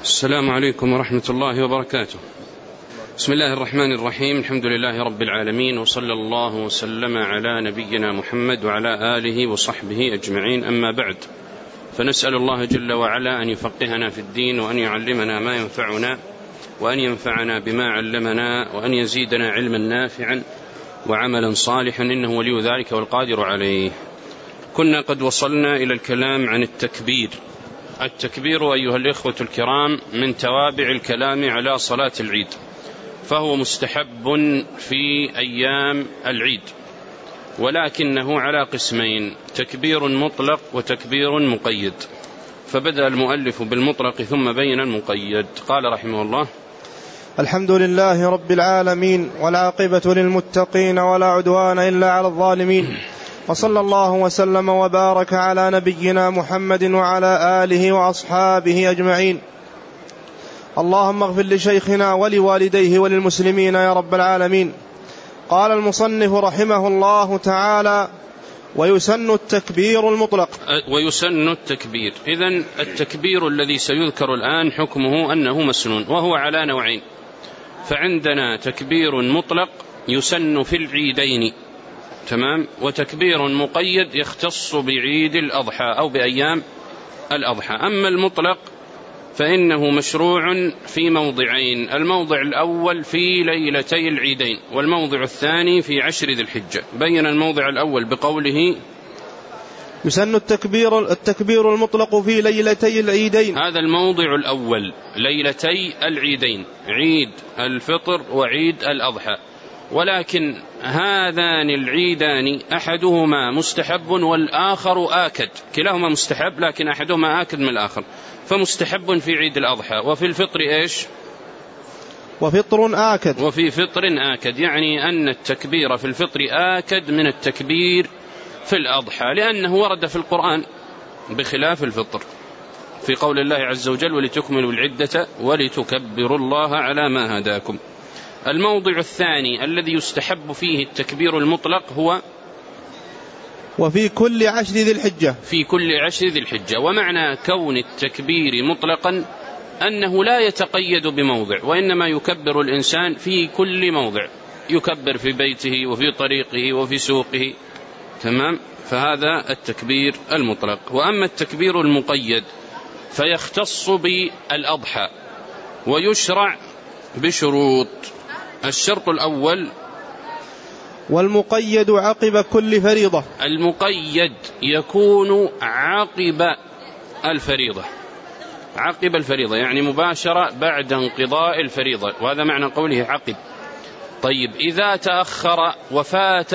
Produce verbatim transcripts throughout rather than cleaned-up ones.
السلام عليكم ورحمة الله وبركاته. بسم الله الرحمن الرحيم. الحمد لله رب العالمين، وصلى الله وسلم على نبينا محمد وعلى آله وصحبه أجمعين، أما بعد، فنسأل الله جل وعلا أن يفقهنا في الدين، وأن يعلمنا ما ينفعنا، وأن ينفعنا بما علمنا، وأن يزيدنا علما نافعا وعملا صالحا، إنه ولي ذلك والقادر عليه. كنا قد وصلنا إلى الكلام عن التكبير. التكبير أيها الإخوة الكرام من توابع الكلام على صلاة العيد، فهو مستحب في أيام العيد، ولكنه على قسمين: تكبير مطلق وتكبير مقيد. فبدأ المؤلف بالمطلق ثم بين المقيد. قال رحمه الله: الحمد لله رب العالمين، والعاقبة للمتقين، ولا عدوان إلا على الظالمين، وصلى الله وسلم وبارك على نبينا محمد وعلى آله وأصحابه أجمعين. اللهم اغفر لشيخنا ولوالديه وللمسلمين يا رب العالمين. قال المصنف رحمه الله تعالى: ويسن التكبير المطلق. ويسن التكبير، إذن التكبير الذي سيذكر الآن حكمه أنه مسنون، وهو على نوعين. فعندنا تكبير مطلق يسن في العيدين، تمام، وتكبير مقيد يختص بعيد الأضحى أو بأيام الأضحى. أما المطلق فإنه مشروع في موضعين: الموضع الأول في ليلتي العيدين، والموضع الثاني في عشر ذي الحجة. بين الموضع الأول بقوله: يسن التكبير, التكبير المطلق في ليلتي العيدين. هذا الموضع الأول، ليلتي العيدين، عيد الفطر وعيد الأضحى. ولكن هذان العيدان أحدهما مستحب والآخر آكد، كلاهما مستحب لكن أحدهما آكد من الآخر. فمستحب في عيد الأضحى، وفي الفطر إيش؟ وفطر آكد. وفي فطر آكد، يعني أن التكبير في الفطر آكد من التكبير في الأضحى، لأنه ورد في القرآن بخلاف الفطر، في قول الله عز وجل: ولتكملوا العدة ولتكبروا الله على ما هداكم. الموضع الثاني الذي يستحب فيه التكبير المطلق هو وفي كل عشر ذي الحجة. في كل عشر ذي الحجة. ومعنى كون التكبير مطلقا أنه لا يتقيد بموضع، وإنما يكبر الإنسان في كل موضع، يكبر في بيته وفي طريقه وفي سوقه، تمام. فهذا التكبير المطلق. وأما التكبير المقيد فيختص بالأضحى، ويشرع بشروط. الشرط الأول: والمقيد عقب كل فريضة. المقيد يكون عقب الفريضة، عقب الفريضة يعني مباشرة بعد انقضاء الفريضة، وهذا معنى قوله عقب. طيب، إذا تأخر وفات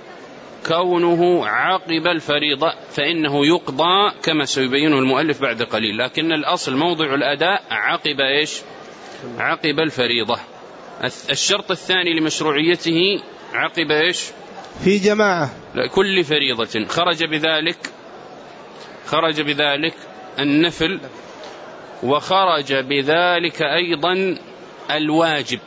كونه عقب الفريضة فإنه يقضى كما سيبينه المؤلف بعد قليل، لكن الأصل موضع الأداء عقب إيش؟ عقب الفريضة. الشرط الثاني لمشروعيته عقب إيش؟ في جماعة كل فريضة. خرج بذلك خرج بذلك النفل، وخرج بذلك أيضا الواجب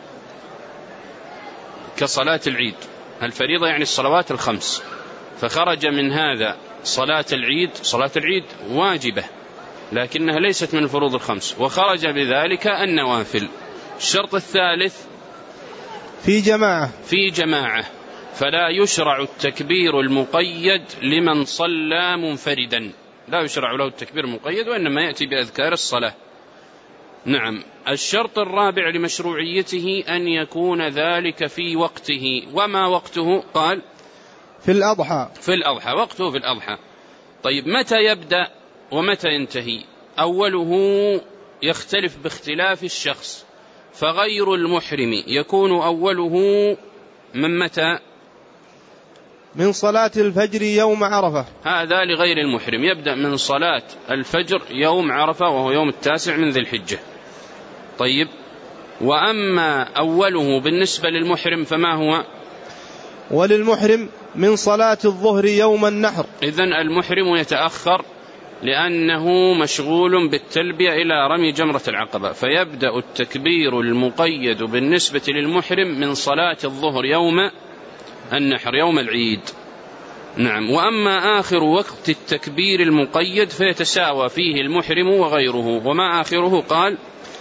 كصلاة العيد. الفريضة يعني الصلوات الخمس، فخرج من هذا صلاة العيد. صلاة العيد واجبة لكنها ليست من الفروض الخمس، وخرج بذلك النوافل. الشرط الثالث في جماعة في جماعة فلا يشرع التكبير المقيد لمن صلى منفردا، لا يشرع له التكبير المقيد، وإنما يأتي بأذكار الصلاة. نعم. الشرط الرابع لمشروعيته أن يكون ذلك في وقته. وما وقته؟ قال: في الأضحى. في الأضحى، وقته في الأضحى. طيب، متى يبدأ ومتى ينتهي؟ أوله يختلف باختلاف الشخص، فغير المحرم يكون أوله من متى؟ من صلاة الفجر يوم عرفة. هذا لغير المحرم، يبدأ من صلاة الفجر يوم عرفة، وهو يوم التاسع من ذي الحجة. طيب، وأما أوله بالنسبة للمحرم فما هو؟ وللمحرم من صلاة الظهر يوم النحر. إذن المحرم يتأخر لأنه مشغول بالتلبية إلى رمي جمرة العقبة، فيبدأ التكبير المقيد بالنسبة للمحرم من صلاة الظهر يوم النحر، يوم العيد. نعم. وأما آخر وقت التكبير المقيد فيتساوى فيه المحرم وغيره. وما آخره؟ قال: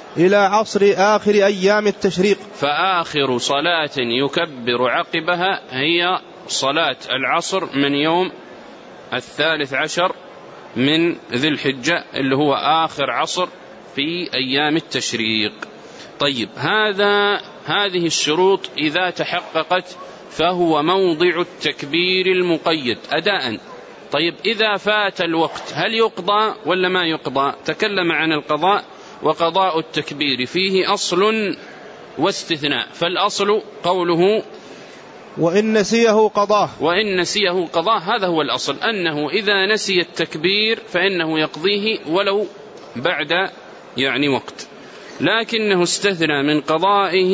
إلى عصر آخر أيام التشريق. فآخر صلاة يكبر عقبها هي صلاة العصر من يوم الثالث عشر من ذي الحجة اللي هو آخر عصر في أيام التشريق. طيب هذا هذه الشروط إذا تحققت فهو موضع التكبير المقيد أداء. طيب إذا فات الوقت هل يقضى ولا ما يقضى؟ تكلم عن القضاء، وقضاء التكبير فيه أصل واستثناء. فالأصل قوله وإن نسيه قضاه، وإن نسيه قضاه، هذا هو الأصل، أنه إذا نسي التكبير فإنه يقضيه ولو بعد يعني وقت. لكنه استثنى من قضائه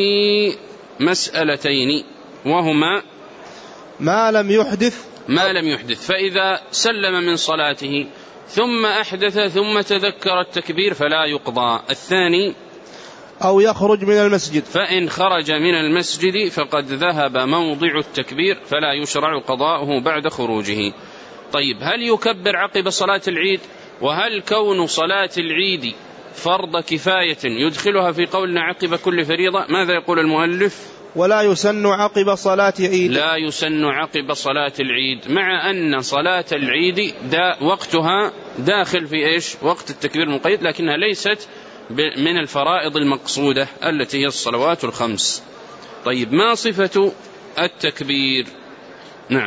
مسألتين، وهما ما لم يحدث ما لم يحدث فإذا سلم من صلاته ثم أحدث ثم تذكر التكبير فلا يقضى. الثاني أو يخرج من المسجد، فإن خرج من المسجد فقد ذهب موضع التكبير فلا يشرع قضاؤه بعد خروجه. طيب هل يكبر عقب صلاة العيد؟ وهل كون صلاة العيد فرض كفاية يدخلها في قولنا عقب كل فريضة؟ ماذا يقول المؤلف؟ ولا يسن عقب صلاة عيد، لا يسن عقب صلاة العيد، مع أن صلاة العيد دا وقتها داخل في إيش؟ وقت التكبير المقيد، لكنها ليست من الفرائض المقصودة التي هي الصلوات الخمس. طيب ما صفة التكبير؟ نعم.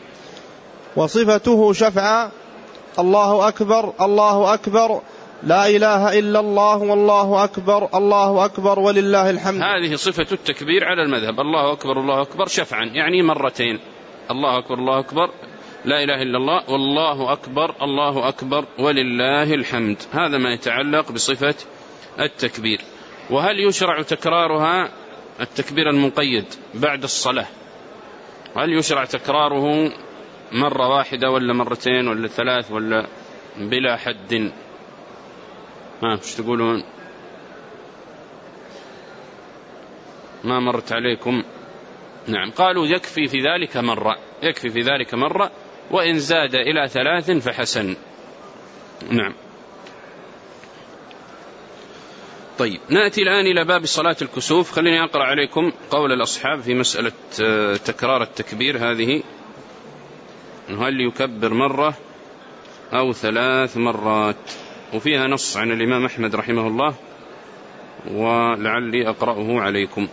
وصفته شفعا الله أكبر الله أكبر لا إله إلا الله والله أكبر الله أكبر ولله الحمد. هذه صفة التكبير على المذهب، الله أكبر الله أكبر شفعا، يعني مرتين، الله أكبر الله أكبر لا إله إلا الله والله أكبر الله أكبر ولله الحمد. هذا ما يتعلق بصفة التكبير. وهل يشرع تكرارها التكبير المقيد بعد الصلاة؟ هل يشرع تكراره مرة واحدة ولا مرتين ولا ثلاث ولا بلا حد؟ ها مش تقولون؟ ما مرت عليكم؟ نعم، قالوا يكفي في ذلك مرة، يكفي في ذلك مرة، وإن زاد إلى ثلاث فحسن. نعم. طيب نأتي الآن إلى باب صلاة الكسوف. خليني أقرأ عليكم قول الأصحاب في مسألة تكرار التكبير هذه، هل يكبر مرة أو ثلاث مرات؟ وفيها نص عن الإمام أحمد رحمه الله، ولعلي أقرأه عليكم.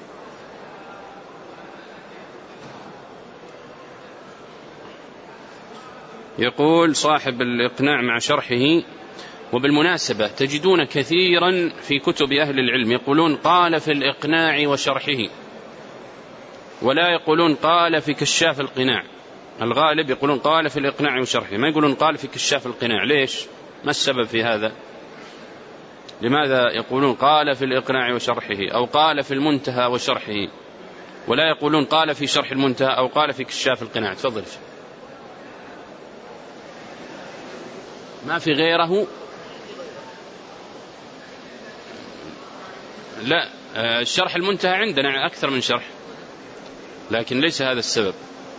يقول صاحب الإقناع مع شرحه، وبالمناسبة تجدون كثيرا في كتب أهل العلم يقولون قال في الإقناع وشرحه، ولا يقولون قال في كشاف القناع. الغالب يقولون قال في الإقناع وشرحه، ما يقولون قال في كشاف القناع. ليش؟ ما السبب في هذا؟ لماذا يقولون قال في الإقناع وشرحه أو قال في المنتهى وشرحه، ولا يقولون قال في شرح المنتهى أو قال في كشاف القناع؟ تفضل. ما في غيره؟ لا، الشرح المنتهى عندنا أكثر من شرح، لكن ليس هذا السبب.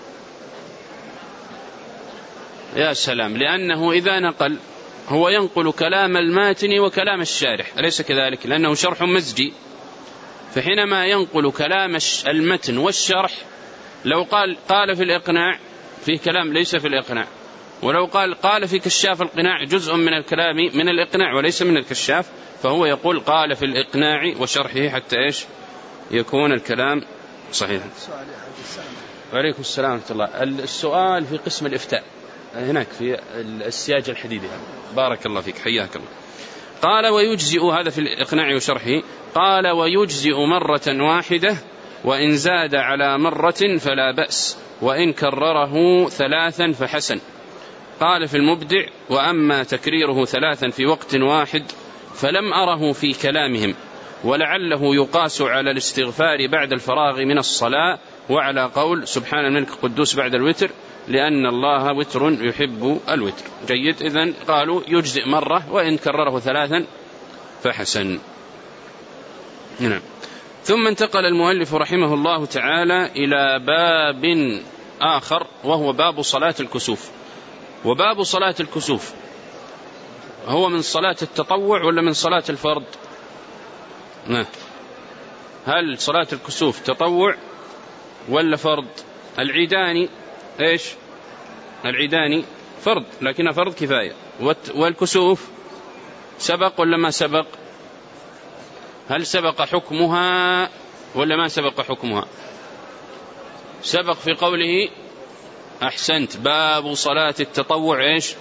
يا سلام، لأنه إذا نقل هو ينقل كلام الماتن وكلام الشارح، أليس كذلك؟ لأنه شرح مزجي، فحينما ينقل كلام المتن والشرح، لو قال قال في الإقناع فيه كلام ليس في الإقناع، ولو قال قال في كشاف القناع جزء من الكلام من الإقناع وليس من الكشاف، فهو يقول قال في الإقناع وشرحه حتى إيش يكون الكلام صحيحا. وعليكم السلام ورحمة الله. السؤال في قسم الإفتاء هناك في السياج الحديدي. بارك الله فيك، حياك الله. قال ويجزئ، هذا في الإقناع وشرحه، قال ويجزئ مرة واحدة، وإن زاد على مرة فلا بأس، وإن كرره ثلاثا فحسن. قال في المبدع وأما تكريره ثلاثا في وقت واحد فلم أره في كلامهم، ولعله يقاس على الاستغفار بعد الفراغ من الصلاة، وعلى قول سبحان الملك القدوس بعد الوتر، لأن الله وتر يحب الوتر. جيد، إذن قالوا يجزئ مرة، وإن كرره ثلاثا فحسن. نعم. ثم انتقل المؤلف رحمه الله تعالى إلى باب آخر، وهو باب صلاة الكسوف. وباب صلاة الكسوف هو من صلاة التطوع ولا من صلاة الفرض؟ هل صلاة الكسوف تطوع ولا فرض؟ العيداني إيش؟ العيداني فرض لكنها فرض كفاية. والكسوف سبق ولا ما سبق؟ هل سبق حكمها ولا ما سبق حكمها؟ سبق في قوله أحسنت باب صلاة التطوع إيش؟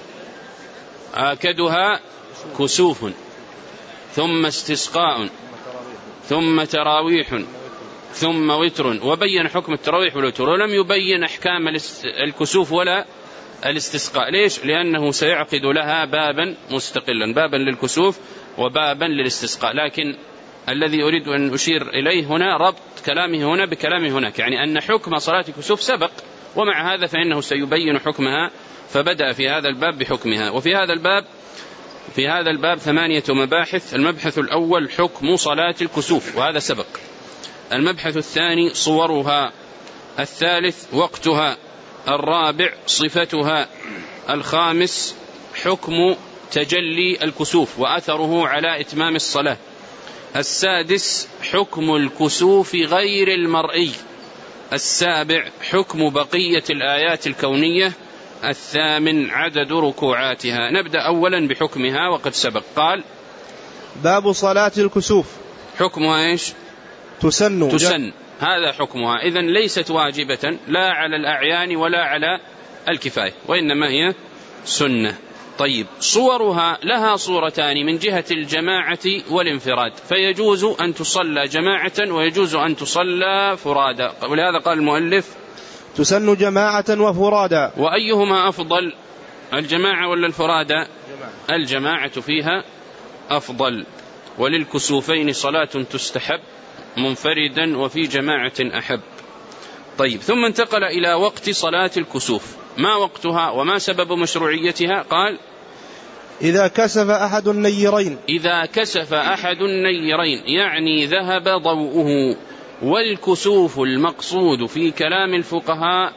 آكدها كسوف ثم استسقاء ثم تراويح ثم وتر، وبين حكم التراويح والوتر ولم يبين أحكام الكسوف ولا الاستسقاء. ليش؟ لأنه سيعقد لها بابا مستقلا، بابا للكسوف وبابا للاستسقاء. لكن الذي أريد أن أشير إليه هنا ربط كلامه هنا بكلامه هناك، يعني أن حكم صلاة الكسوف سبق، ومع هذا فإنه سيبين حكمها، فبدأ في هذا الباب بحكمها. وفي هذا الباب في هذا الباب ثمانية مباحث. المبحث الأول حكم صلاة الكسوف وهذا سبق. المبحث الثاني صورها. الثالث وقتها. الرابع صفتها. الخامس حكم تجلي الكسوف وأثره على إتمام الصلاة. السادس حكم الكسوف غير المرئي. السابع حكم بقية الآيات الكونية. الثامن عدد ركوعاتها. نبدأ أولا بحكمها وقد سبق. قال باب صلاة الكسوف حكمها إيش؟ تسن تسن هذا حكمها. إذن ليست واجبة لا على الأعيان ولا على الكفاية، وإنما هي سنة. طيب صورها لها صورتان من جهة الجماعة والانفراد، فيجوز أن تصلى جماعة ويجوز أن تصلى فرادا، ولهذا قال المؤلف تسن جماعة وفرادا. وأيهما أفضل، الجماعة ولا الفرادا؟ الجماعة فيها أفضل. وللكسوفين صلاة تستحب منفردا وفي جماعة أحب. طيب ثم انتقل إلى وقت صلاة الكسوف. ما وقتها وما سبب مشروعيتها؟ قال إذا كسف أحد النيرين. إذا كسف أحد النيرين يعني ذهب ضوءه. والكسوف المقصود في كلام الفقهاء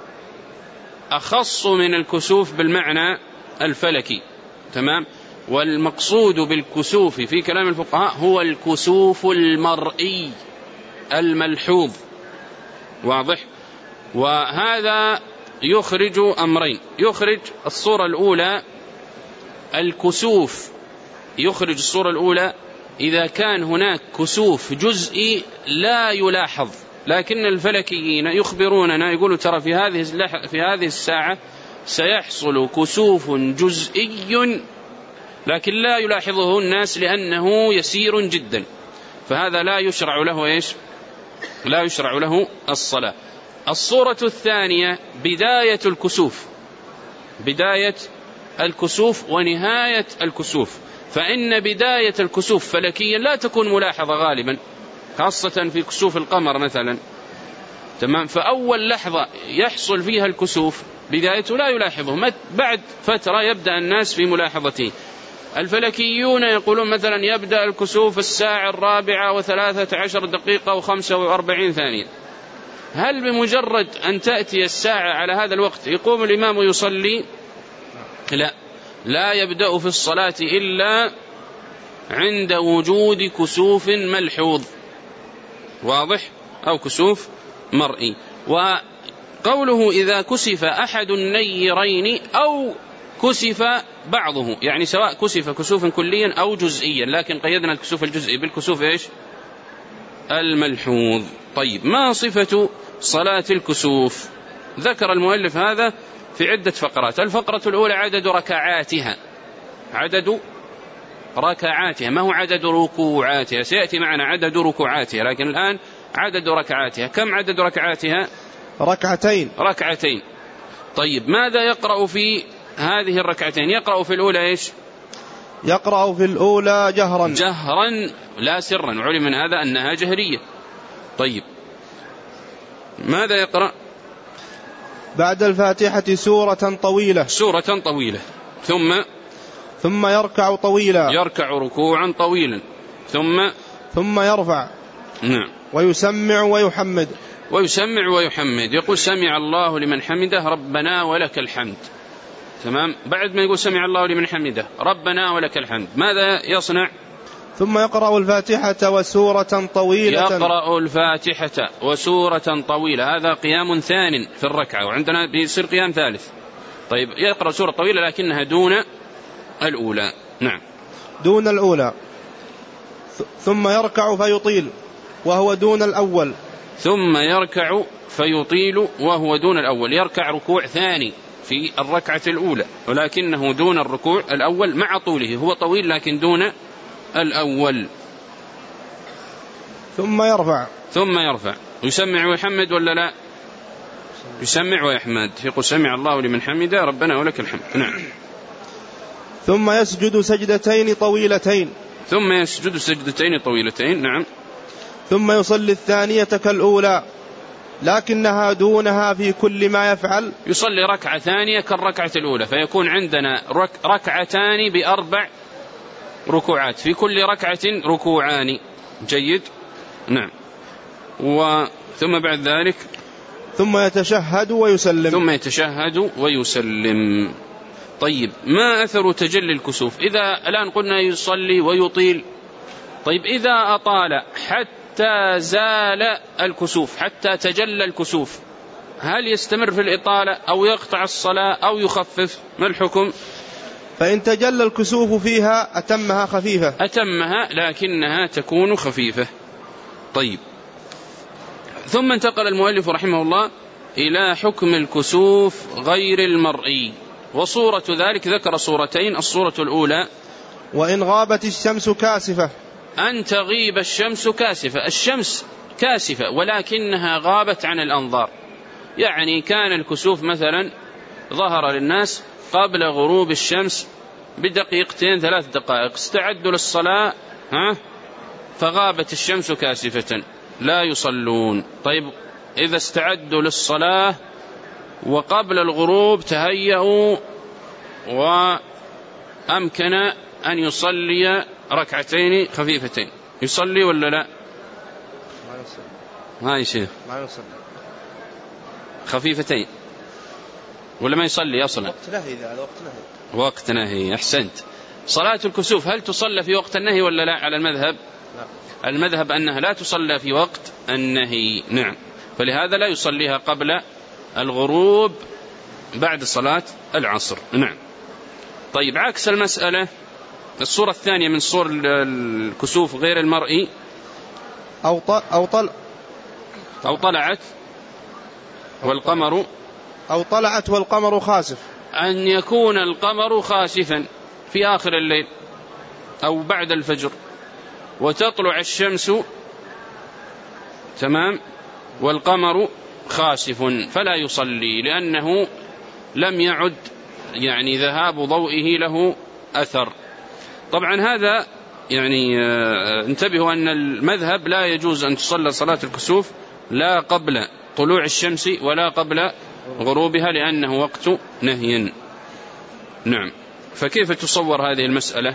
أخص من الكسوف بالمعنى الفلكي، تمام؟ والمقصود بالكسوف في كلام الفقهاء هو الكسوف المرئي الملحوظ، واضح؟ وهذا يخرج أمرين. يخرج الصورة الأولى الكسوف، يخرج الصورة الأولى إذا كان هناك كسوف جزئي لا يلاحظ، لكن الفلكيين يخبروننا يقولوا ترى في هذه في هذه الساعة سيحصل كسوف جزئي لكن لا يلاحظه الناس لأنه يسير جدا، فهذا لا يشرع له إيش؟ لا يشرع له الصلاة. الصورة الثانية بداية الكسوف، بداية الكسوف ونهاية الكسوف. فإن بداية الكسوف فلكيا لا تكون ملاحظة غالبا، خاصة في كسوف القمر مثلا، تمام؟ فأول لحظة يحصل فيها الكسوف بدايته لا يلاحظه، بعد فترة يبدأ الناس في ملاحظته. الفلكيون يقولون مثلا يبدأ الكسوف الساعة الرابعة وثلاثة عشر دقيقة وخمسة وأربعين ثانية. هل بمجرد أن تأتي الساعة على هذا الوقت يقوم الإمام يصلي؟ لا، لا يبدأ في الصلاة إلا عند وجود كسوف ملحوظ، واضح؟ أو كسوف مرئي. وقوله إذا كسف أحد النيرين أو كسف بعضه، يعني سواء كسف كسوفا كليا أو جزئيا، لكن قيدنا الكسوف الجزئي بالكسوف إيش؟ الملحوظ. طيب ما صفة صلاة الكسوف؟ ذكر المؤلف هذا في عدة فقرات. الفقرة الأولى عدد ركعاتها، عدد ركعاتها، ما هو عدد ركوعاتها؟ سيأتي معنا عدد ركوعاتها، لكن الآن عدد ركعاتها. كم عدد ركعاتها؟ ركعتين. ركعتين. طيب ماذا يقرأ في هذه الركعتين؟ يقرأ في الأولى إيش؟ يقرأ في الأولى جهرا، جهرا لا سرا، وعلم من هذا أنها جهرية. طيب ماذا يقرأ؟ بعد الفاتحة سورة طويلة، سورة طويلة، ثم ثم يركع طويلا، يركع ركوعا طويلا، ثم ثم يرفع، نعم، ويسمع ويحمد، ويسمع ويحمد. يقول سمع الله لمن حمده ربنا ولك الحمد، تمام؟ بعد ما يقول سمع الله لمن حمده ربنا ولك الحمد ماذا يصنع؟ ثم يقرأ الفاتحة وسورة طويلة. يقرأ الفاتحة وسورة طويلة، هذا قيام ثان في الركعة، وعندنا بيصير قيام ثالث. طيب يقرأ سورة طويلة لكنها دون الأولى. نعم دون الأولى. ثم يركع فيطيل وهو دون الأول. ثم يركع فيطيل وهو دون الأول، يركع ركوع ثاني في الركعة الأولى ولكنه دون الركوع الأول مع طوله، هو طويل لكن دون الأول. ثم يرفع. ثم يرفع يسمع ويحمد ولا لا؟ يسمع ويحمد، يقول سمع الله لمن حمده ربنا ولك الحمد. نعم. ثم يسجد سجدتين طويلتين. ثم يسجد سجدتين طويلتين. نعم. ثم يصلي الثانية كالأولى لكنها دونها في كل ما يفعل. يصلي ركعة ثانية كالركعة الأولى، فيكون عندنا رك ركعتان بأربع ركوعات، في كل ركعة ركوعان. جيد. نعم. وثم بعد ذلك ثم يتشهد ويسلم. ثم يتشهد ويسلم. طيب ما أثر تجلي الكسوف؟ إذا الآن قلنا يصلي ويطيل، طيب إذا أطال حتى زال الكسوف، حتى تجلى الكسوف، هل يستمر في الإطالة أو يقطع الصلاة أو يخفف؟ ما الحكم؟ فإن تجلى الكسوف فيها أتمها خفيفة. أتمها لكنها تكون خفيفة. طيب ثم انتقل المؤلف رحمه الله إلى حكم الكسوف غير المرئي، وصورة ذلك ذكر صورتين. الصورة الأولى وإن غابت الشمس كاسفة، أن تغيب الشمس كاسفة. الشمس كاسفة ولكنها غابت عن الأنظار، يعني كان الكسوف مثلا ظهر للناس قبل غروب الشمس بدقيقتين ثلاث دقائق، استعدوا للصلاة ها فغابت الشمس كاسفة، لا يصلون. طيب إذا استعدوا للصلاة وقبل الغروب تهيئوا وأمكن أن يصلي ركعتين خفيفتين، يصلي ولا لا؟ ما يصلي. ما يصلي. ما يصلي. خفيفتين ولا ما يصلي أصلا؟ وقت نهي. ذا وقت نهي. وقت نهي. أحسنت. صلاة الكسوف هل تصلى في وقت النهي ولا لا على المذهب؟ لا. المذهب أنها لا تصلى في وقت النهي. نعم. فلهذا لا يصليها قبل الغروب بعد صلاة العصر. نعم. طيب عكس المسألة الصورة الثانية من صور الكسوف غير المرئي، أو طل أو طل أو طلعت والقمر أو طلعت والقمر خاسف، أن يكون القمر خاسفا في آخر الليل أو بعد الفجر وتطلع الشمس تمام والقمر خاسف، فلا يصلي لأنه لم يعد يعني ذهاب ضوئه له أثر. طبعا هذا يعني انتبهوا أن المذهب لا يجوز أن تصلى صلاة الكسوف لا قبل طلوع الشمس ولا قبل غروبها لأنه وقت نهي. نعم. فكيف تصور هذه المسألة؟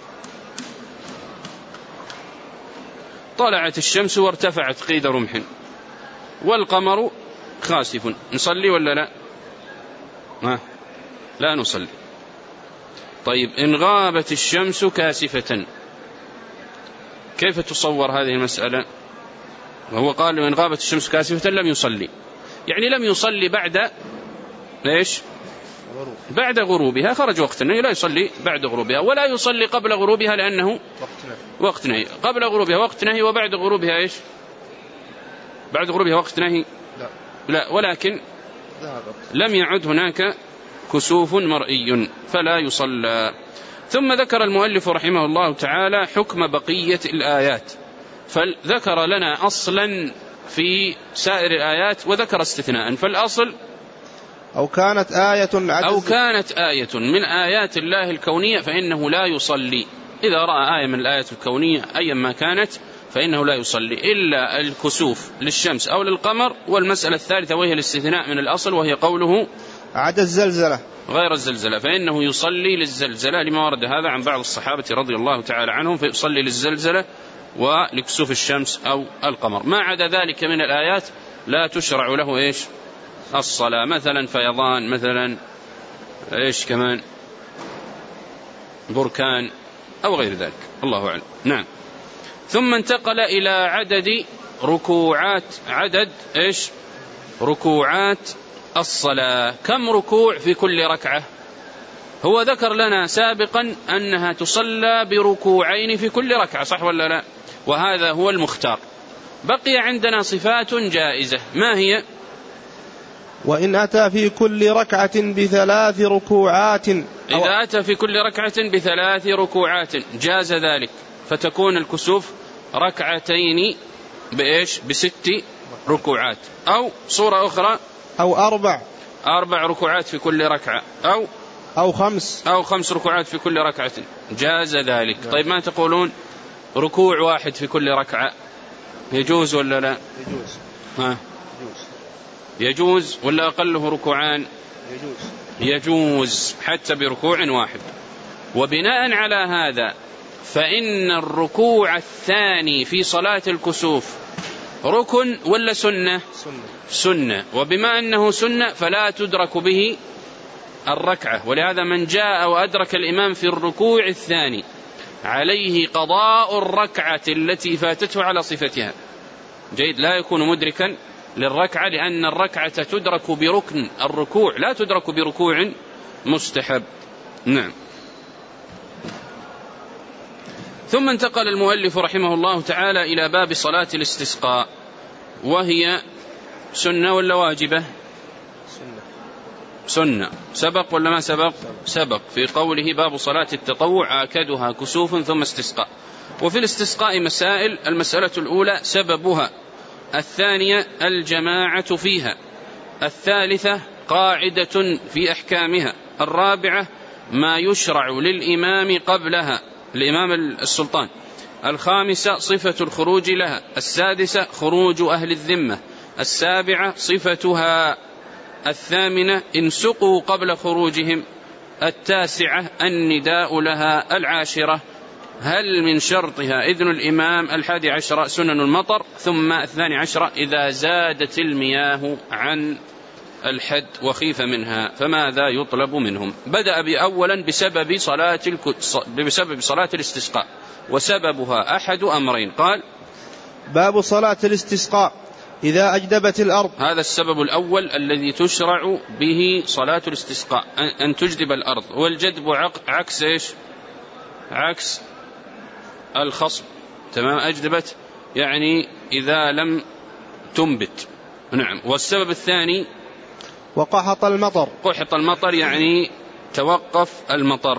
طلعت الشمس وارتفعت قيد رمح والقمر خاسف، نصلي ولا لا؟ ها؟ لا نصلي. طيب إن غابت الشمس كاسفة كيف تصور هذه المسألة؟ وهو قال إن غابت الشمس كاسفة لم يصلي، يعني لم يصلي بعد ليش؟ بعد غروبها، خرج وقت النهي لا يصلي بعد غروبها، ولا يصلي قبل غروبها لأنه وقت نهي. قبل غروبها وقت نهي وبعد غروبها إيش؟ بعد غروبها وقت نهي لا, لا ولكن لم يعد هناك كسوف مرئي فلا يصلى. ثم ذكر المؤلف رحمه الله تعالى حكم بقية الآيات، فذكر لنا أصلا في سائر الآيات وذكر استثناء، فالأصل أو كانت آية أو كانت آية من آيات الله الكونية فإنه لا يصلي. إذا رأى آية من الآيات الكونية أيا ما كانت فإنه لا يصلي إلا الكسوف للشمس أو للقمر. والمسألة الثالثة وهي الاستثناء من الأصل وهي قوله عدا الزلزلة غير الزلزلة، فإنه يصلي للزلزلة لما ورد هذا عن بعض الصحابة رضي الله تعالى عنهم، فيصلي للزلزلة ولكسوف الشمس أو القمر. ما عدا ذلك من الآيات لا تشرع له إيش؟ الصلاة، مثلا فيضان، مثلا إيش كمان بركان، أو غير ذلك، الله أعلم. نعم. ثم انتقل إلى عدد ركوعات عدد إيش ركوعات الصلاة. كم ركوع في كل ركعة؟ هو ذكر لنا سابقا أنها تصلى بركوعين في كل ركعة، صح ولا لا؟ وهذا هو المختار. بقي عندنا صفات جائزة، ما هي؟ وإن أتى في كل ركعة بثلاث ركوعات، إذا أتى في كل ركعة بثلاث ركوعات جاز ذلك، فتكون الكسوف ركعتين بإيش بست ركوعات، أو صورة أخرى أو أربع أربع ركوعات في كل ركعة، أو أو خمس أو خمس ركوعات في كل ركعة، جاز ذلك. طيب ما تقولون ركوع واحد في كل ركعة يجوز ولا لا؟ يجوز. ها؟ يجوز ولا أقله ركوعان؟ يجوز. يجوز حتى بركوع واحد. وبناء على هذا فإن الركوع الثاني في صلاة الكسوف ركن ولا سنة؟ سنة. سنة. وبما أنه سنة فلا تدرك به الركعة، ولهذا من جاء وأدرك الإمام في الركوع الثاني عليه قضاء الركعة التي فاتته على صفتها. جيد، لا يكون مدركا للركعة، لأن الركعة تدرك بركن الركوع، لا تدرك بركوع مستحب. نعم. ثم انتقل المؤلف رحمه الله تعالى إلى باب صلاة الاستسقاء، وهي سنة ولا واجبة؟ سنة. سنة. سبق ولا ما سبق؟ سبق في قوله باب صلاة التطوع آكدها كسوف ثم استسقاء. وفي الاستسقاء مسائل: المسألة الأولى سببها، الثانية الجماعة فيها، الثالثة قاعدة في أحكامها، الرابعة ما يشرع للإمام قبلها، الإمام السلطان، الخامسة صفة الخروج لها، السادسة خروج أهل الذمة، السابعة صفتها، الثامنة إن سقوا قبل خروجهم، التاسعة النداء لها، العاشرة هل من شرطها إذن الإمام، الحادي عشر سنن المطر، ثم الثاني عشر إذا زادت المياه عن الحد وخيف منها فماذا يطلب منهم. بدأ بأولا بسبب صلاة بسبب صلاة الاستسقاء، وسببها أحد أمرين. قال: باب صلاة الاستسقاء إذا أجدبت الأرض. هذا السبب الأول الذي تشرع به صلاة الاستسقاء، أن تجدب الأرض. والجدب عكس إيش؟ عكس الخصب. تمام. أجدبت يعني إذا لم تنبت. نعم. والسبب الثاني وقحط المطر. قحط المطر يعني توقف المطر.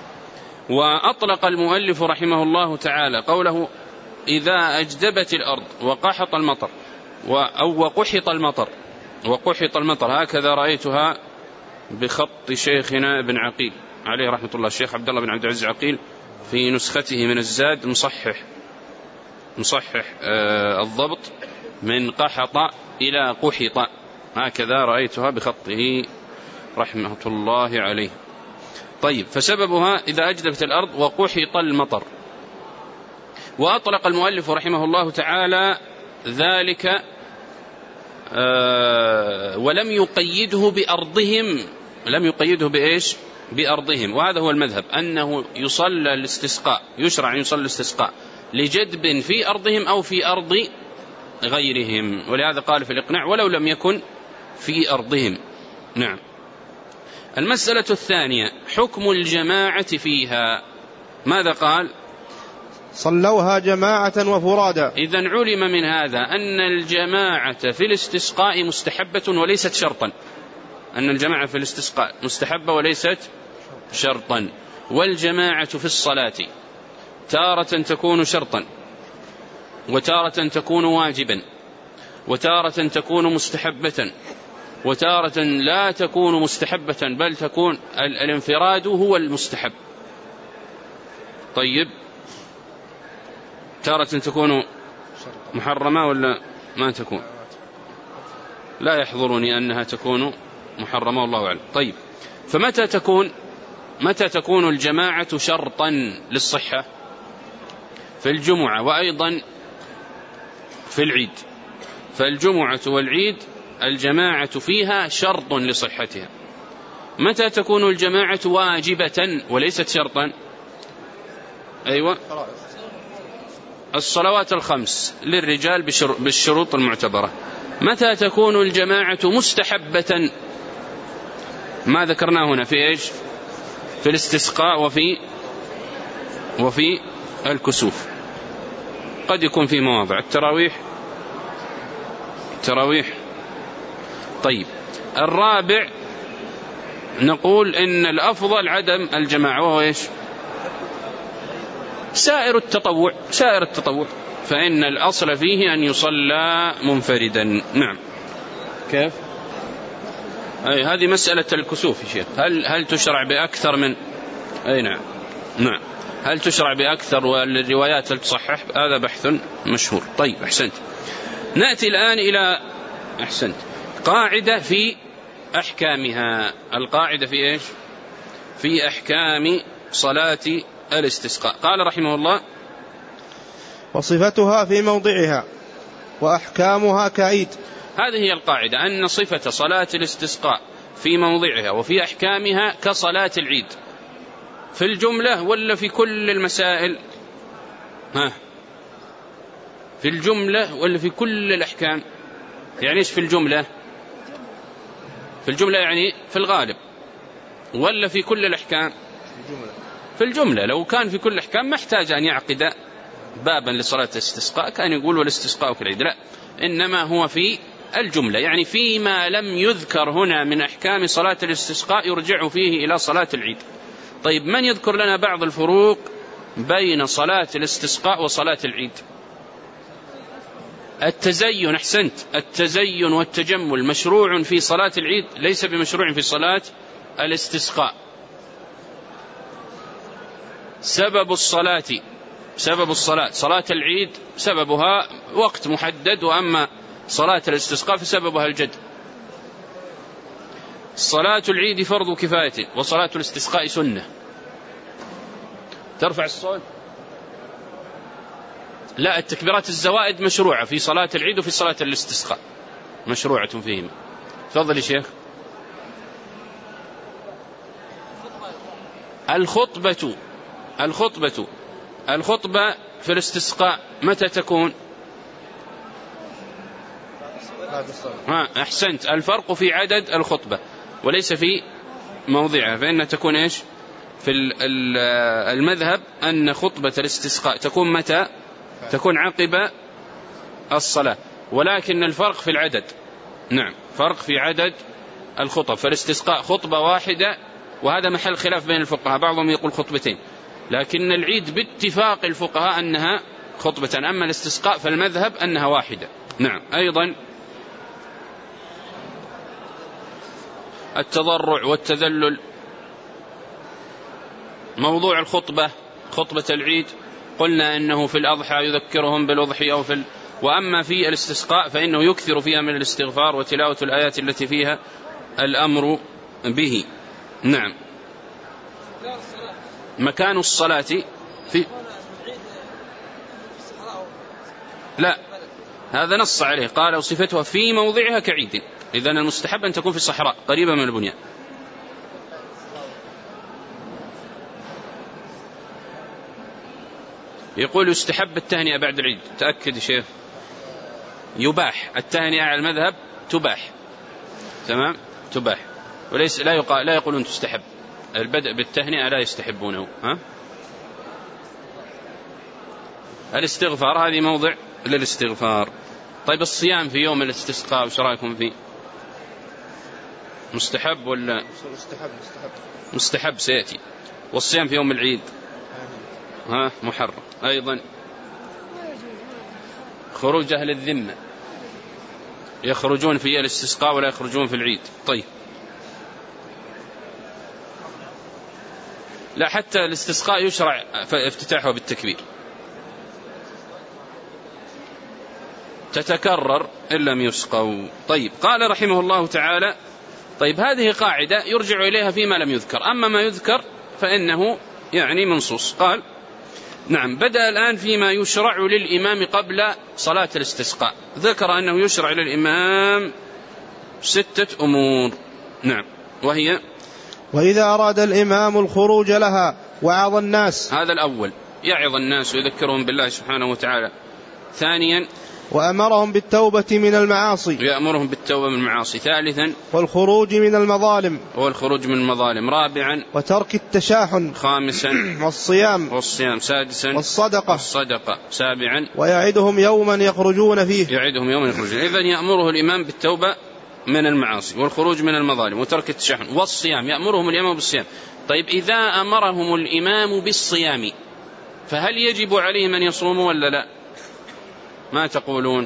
وأطلق المؤلف رحمه الله تعالى قوله إذا أجدبت الأرض وقحط المطر، أو وقحط المطر، وقحط المطر، هكذا رأيتها بخط شيخنا ابن عقيل عليه رحمة الله، الشيخ عبد الله بن عبد العزيز عقيل في نسخته من الزاد مصحح مصحح آه الضبط من قحط إلى قحط، هكذا رأيتها بخطه رحمة الله عليه. طيب، فسببها إذا أجدبت الأرض وقحط المطر. وأطلق المؤلف رحمه الله تعالى ذلك آه ولم يقيده بأرضهم، لم يقيده بإيش؟ بأرضهم. وهذا هو المذهب، أنه يصلى الاستسقاء، يشرع أن يصلى الاستسقاء لجدب في أرضهم أو في أرض غيرهم، ولهذا قال في الإقناع ولو لم يكن في أرضهم. نعم. المسألة الثانية حكم الجماعة فيها. ماذا قال؟ صلوها جماعة وفرادا. إذن علم من هذا أن الجماعة في الاستسقاء مستحبة وليست شرطا، أن الجماعة في الاستسقاء مستحبة وليست شرطا. والجماعة في الصلاة تارة تكون شرطا، وتارة تكون واجبا، وتارة تكون مستحبة، وتارة لا تكون مستحبة بل تكون الانفراد هو المستحب. طيب، تارة تكون محرمة ولا ما تكون؟ لا يحضرني أنها تكون محرمة والله أعلم. طيب، فمتى تكون متى تكون الجماعة شرطا للصحة؟ في الجمعة وأيضا في العيد. فالجمعة والعيد الجماعة فيها شرط أيوة الصلوات الخمس للرجال بالشروط المعتبرة. متى تكون الجماعة مستحبة؟ ما ذكرناه هنا في إيش؟ في الاستسقاء وفي وفي الكسوف. قد يكون في مواضع التراويح التراويح طيب. الرابع نقول إن الأفضل عدم الجماعة، وهو إيش؟ سائر التطوع سائر التطوع فإن الأصل فيه أن يصلى منفردا. نعم. كيف؟ أي هذه مسألة الكسوف يا شيخ، هل هل تشرع بأكثر من أي نعم نعم هل تشرع بأكثر والروايات هل تصحح؟ هذا بحث مشهور. طيب أحسنت. نأتي الآن إلى أحسنت قاعدة في أحكامها. القاعدة في إيش؟ في أحكام صلاة الاستسقاء. قال رحمه الله: وصفتها في موضعها وأحكامها كعيد. هذه هي القاعدة، أن صفة صلاة الاستسقاء في موضعها وفي أحكامها كصلاة العيد، في الجملة ولا في كل المسائل؟ ها في الجملة ولا في كل الأحكام؟ يعني إيش في الجملة؟ في الجملة يعني في الغالب، ولا في كل الأحكام؟ في الجملة. لو كان في كل الأحكام ما احتاج أن يعقد بابا لصلاة الاستسقاء، كان يقول والاستسقاء في العيد، لا، إنما هو في الجملة، يعني فيما لم يذكر هنا من أحكام صلاة الاستسقاء يرجع فيه إلى صلاة العيد. طيب من يذكر لنا بعض الفروق بين صلاة الاستسقاء وصلاة العيد؟ التزين، أحسنت، التزين والتجمل مشروع في صلاة العيد، ليس بمشروع في صلاة الاستسقاء. سبب الصلاة سبب الصلاة صلاة العيد سببها وقت محدد، وأما صلاة الاستسقاء فسببها الجد. صلاة العيد فرض كفاية وصلاة الاستسقاء سنة. ترفع الصوت. لا، التكبيرات الزوائد مشروعة في صلاة العيد وفي صلاة الاستسقاء، مشروعة فيهما. تفضل يا شيخ. الخطبة الخطبة الخطبة في الاستسقاء متى تكون؟ ها أحسنت، الفرق في عدد الخطبة وليس في موضعها، فإنها تكون إيش؟ في المذهب أن خطبة الاستسقاء تكون متى؟ تكون عقب الصلاة، ولكن الفرق في العدد. نعم، فرق في عدد الخطب. فالاستسقاء خطبة واحدة، وهذا محل خلاف بين الفقهاء، بعضهم يقول خطبتين، لكن العيد باتفاق الفقهاء أنها خطبة. أما الاستسقاء فالمذهب أنها واحدة. نعم. أيضا التضرع والتذلل موضوع الخطبة. خطبة العيد قلنا أنه في الأضحى يذكرهم بالأضحية، وفي ال... وأما في الاستسقاء فإنه يكثر فيها من الاستغفار وتلاوة الآيات التي فيها الأمر به. نعم. مكان الصلاة في لا، هذا نص عليه، قال وصفتها في موضعها كعيد. إذن المستحب أن تكون في الصحراء قريبة من البنيان. يقول يستحب التهنئة بعد العيد. تأكد يا شيخ. يباح التهنئة على المذهب، تباح. تمام، تباح، وليس لا يقال لا يقولون تستحب. البدء بالتهنئة لا يستحبونه. ها؟ الاستغفار هذه موضع للاستغفار. طيب الصيام في يوم الاستسقاء وش رأيكم فيه؟ مستحب ولا مستحب؟ مستحب مستحب سيأتي. والصيام في يوم العيد ها محرم. أيضا خروج أهل الذمة، يخرجون في الاستسقاء ولا يخرجون في العيد. طيب لا، حتى الاستسقاء يشرع افتتاحه بالتكبير، تتكرر إن لم يسقوا. طيب قال رحمه الله تعالى: طيب هذه قاعدة يرجع إليها فيما لم يذكر، أما ما يذكر فإنه يعني منصوص. قال: نعم، بدأ الآن فيما يشرع للإمام قبل صلاة الاستسقاء. ذكر أنه يشرع للإمام ستة أمور. نعم، وهي: وإذا أراد الإمام الخروج لها وعظ الناس. هذا الأول. يعظ الناس ويذكرهم بالله سبحانه وتعالى. ثانيا وأمرهم بالتوبة من المعاصي، يأمرهم بالتوبة من المعاصي. ثالثا والخروج من المظالم، والخروج من المظالم. رابعا وترك التشاحن. خامسا والصيام، والصيام. سادسا والصدقة، والصدقة. سابعا ويعدهم يوما يخرجون فيه، يعدهم يوما يخرجون. إذن يأمره الإمام بالتوبة من المعاصي والخروج من المظالم وترك التشاحن والصيام. يأمرهم الإمام بالصيام. طيب إذا أمرهم الإمام بالصيام فهل يجب عليهم أن يصوموا ولا لا؟ ما تقولون؟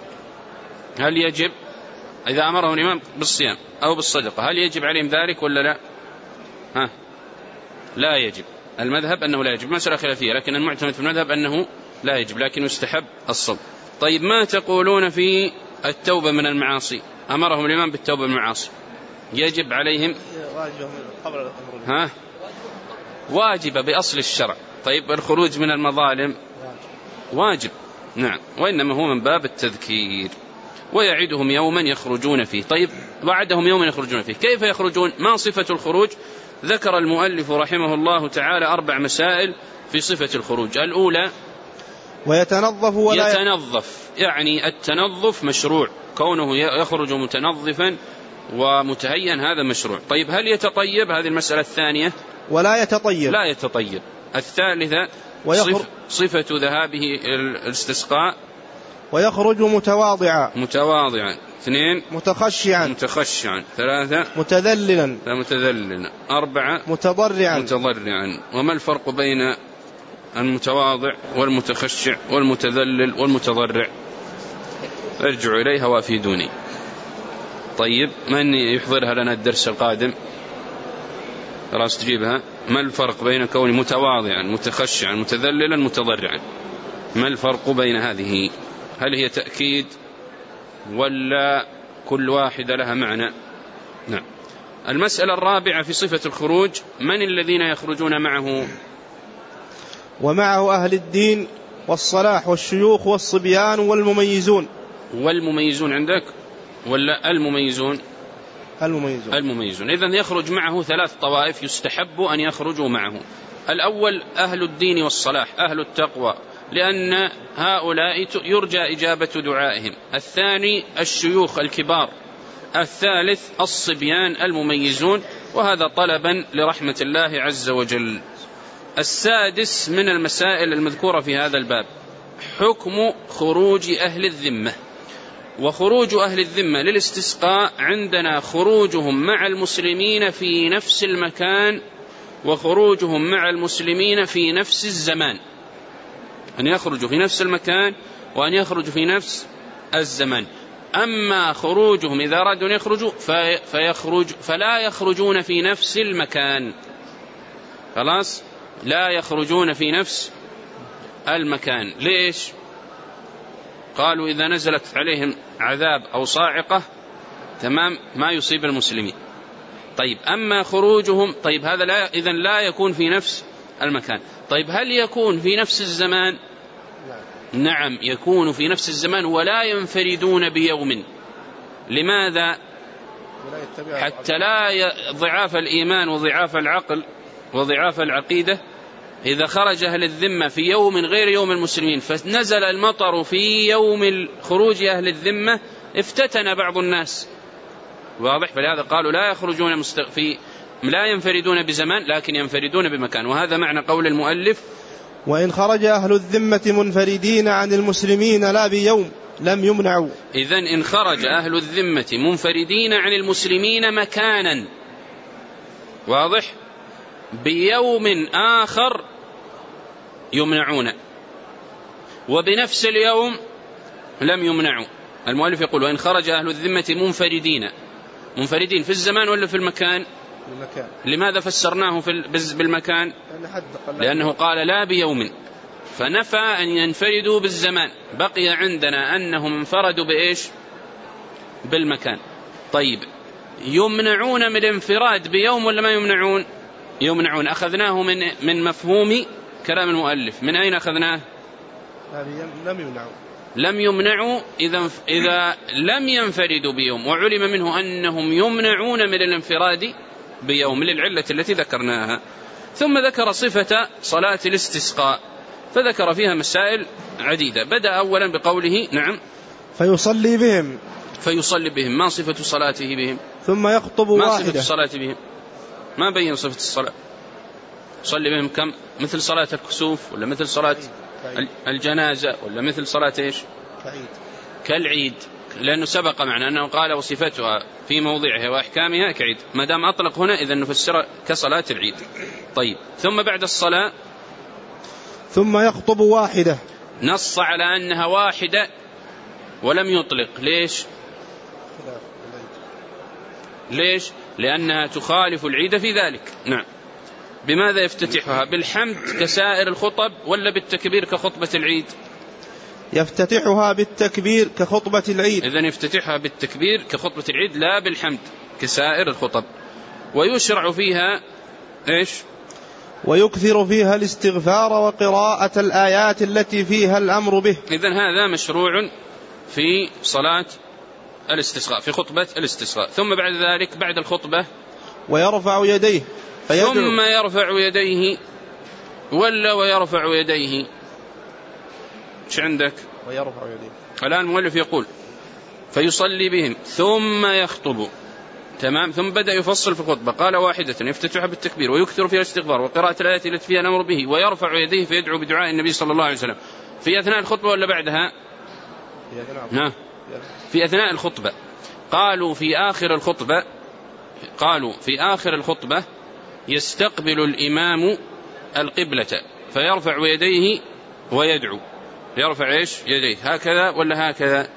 هل يجب إذا أمرهم الإمام بالصيام أو بالصدقة هل يجب عليهم ذلك ولا لا؟ ها؟ لا يجب. المذهب أنه لا يجب، مسألة خلافية، لكن المعتمد في المذهب أنه لا يجب لكن يستحب الصوم. طيب ما تقولون في التوبة من المعاصي؟ أمرهم الإمام بالتوبة من المعاصي، يجب عليهم؟ ها؟ واجب بأصل الشرع. طيب الخروج من المظالم واجب، نعم، وإنما هو من باب التذكير. ويعدهم يوما يخرجون فيه. طيب وعدهم يوما يخرجون فيه، كيف يخرجون؟ ما صفة الخروج؟ ذكر المؤلف رحمه الله تعالى أربع مسائل في صفة الخروج. الأولى ويتنظف ولا يتنظف، يعني التنظف مشروع، كونه يخرج متنظفا ومتهيئا هذا مشروع. طيب هل يتطيب؟ هذه المسألة الثانية. ولا يتطيب، لا يتطيب. الثالثة صف صفة ذهابه الاستسقاء ويخرج متواضعا متواضعا. اثنين متخشعا متخشعا. ثلاثة متذللا متذللا. أربعة متضرعا متضرعا. وما الفرق بين المتواضع والمتخشع والمتذلل والمتضرع؟ ارجعوا إليها وافيدوني. طيب من يحضرها لنا الدرس القادم؟ خلاص تجيبها. ما الفرق بين كون متواضعا متخشعا متذللا متضرعا؟ ما الفرق بين هذه؟ هل هي تأكيد ولا كل واحدة لها معنى؟ نعم. المسألة الرابعة في صفة الخروج، من الذين يخرجون معه؟ ومعه أهل الدين والصلاح والشيوخ والصبيان والمميزون. والمميزون عندك ولا المميزون؟ المميزون. المميزون. إذن يخرج معه ثلاث طوائف يستحب أن يخرجوا معه. الأول أهل الدين والصلاح، أهل التقوى، لأن هؤلاء يرجى إجابة دعائهم. الثاني الشيوخ الكبار. الثالث الصبيان المميزون، وهذا طلبا لرحمة الله عز وجل. السادس من المسائل المذكورة في هذا الباب حكم خروج أهل الذمة. وخروج أهل الذمة للاستسقاء عندنا خروجهم مع المسلمين في نفس المكان وخروجهم مع المسلمين في نفس الزمان، أن يخرجوا في نفس المكان وأن يخرجوا في نفس الزمان. أما خروجهم إذا أرادوا أن يخرجوا فيخرج فلا يخرجون في نفس المكان، خلاص لا يخرجون في نفس المكان. ليش؟ قالوا إذا نزلت عليهم عذاب أو صاعقة تمام ما يصيب المسلمين. طيب أما خروجهم، طيب هذا لا إذن لا يكون في نفس المكان. طيب هل يكون في نفس الزمان؟ نعم يكون في نفس الزمان ولا ينفردون بيوم. لماذا؟ حتى لا ضعاف الإيمان وضعاف العقل وضعاف العقيدة. إذا خرج أهل الذمة في يوم غير يوم المسلمين فنزل المطر في يوم خروج أهل الذمة افتتن بعض الناس، واضح؟ فلهذا قالوا لا يخرجون في لا ينفردون بزمان لكن ينفردون بمكان، وهذا معنى قول المؤلف وإن خرج أهل الذمة منفردين عن المسلمين لا بيوم لم يمنعوا. إذن إن خرج أهل الذمة منفردين عن المسلمين مكانا، واضح، بيوم آخر يمنعون، وبنفس اليوم لم يمنعوا. المؤلف يقول وإن خرج أهل الذمة منفردين، منفردين في الزمان ولا في المكان؟ المكان. لماذا فسرناه في بالمكان؟ لأنه قال لا بيوم، فنفى أن ينفردوا بالزمان، بقي عندنا أنهم انفردوا بإيش؟ بالمكان. طيب يمنعون من الانفراد بيوم ولا ما يمنعون؟ يمنعون. أخذناه من من مفهوم كلام المؤلف. من أين أخذناه؟ لم يمنعوا. لم يمنعوا إذا إذا لم ينفردوا بيوم، وعلم منه أنهم يمنعون من الانفراد بيوم للعلة التي ذكرناها. ثم ذكر صفة صلاة الاستسقاء. فذكر فيها مسائل عديدة. بدأ أولا بقوله نعم فيصلي بهم فيصلي بهم. ما صفة صلاته بهم؟ ثم يخطب ما واحدة. صفة الصلاة بهم؟ ما بين صفة الصلاة. يصلي بهم كم؟ مثل صلاة الكسوف ولا مثل صلاة الجنازة ولا مثل صلاة إيش؟ كعيد. كالعيد، لأنه سبق معنا أنه قال وصفتها في موضعها وأحكامها كعيد. ما دام أطلق هنا إذن نفسر كصلاة العيد. طيب، ثم بعد الصلاة ثم يخطب واحدة. نص على أنها واحدة ولم يطلق. ليش؟ ليش؟ لأنها تخالف العيد في ذلك. نعم. بماذا يفتتحها؟ بالحمد كسائر الخطب ولا بالتكبير كخطبة العيد؟ يفتتحها بالتكبير كخطبة العيد. إذن يفتتحها بالتكبير كخطبة العيد لا بالحمد كسائر الخطب. ويشرع فيها إيش؟ ويكثر فيها الاستغفار وقراءة الآيات التي فيها الأمر به. إذن هذا مشروع في صلاة الاستسقاء، في خطبة الاستسقاء. ثم بعد ذلك بعد الخطبة ويرفع يديه فيدعو. ثم يرفع يديه ولا ويرفع يديه؟ ايش عندك؟ ويرفع يديه. الآن المؤلف يقول فيصلي بهم ثم يخطب. تمام. ثم بدأ يفصل في الخطبة. قال واحدة يفتتحها بالتكبير ويكثر فيها الاستغفار وقراءة الآيات التي فيها الأمر به ويرفع يديه فيدعو بدعاء النبي صلى الله عليه وسلم. في أثناء الخطبة ولا بعدها؟ نعم في أثناء الخطبة. قالوا في آخر الخطبة قالوا في آخر الخطبة يستقبل الإمام القبلة فيرفع يديه ويدعو. يرفع إيش؟ يديه هكذا ولا هكذا؟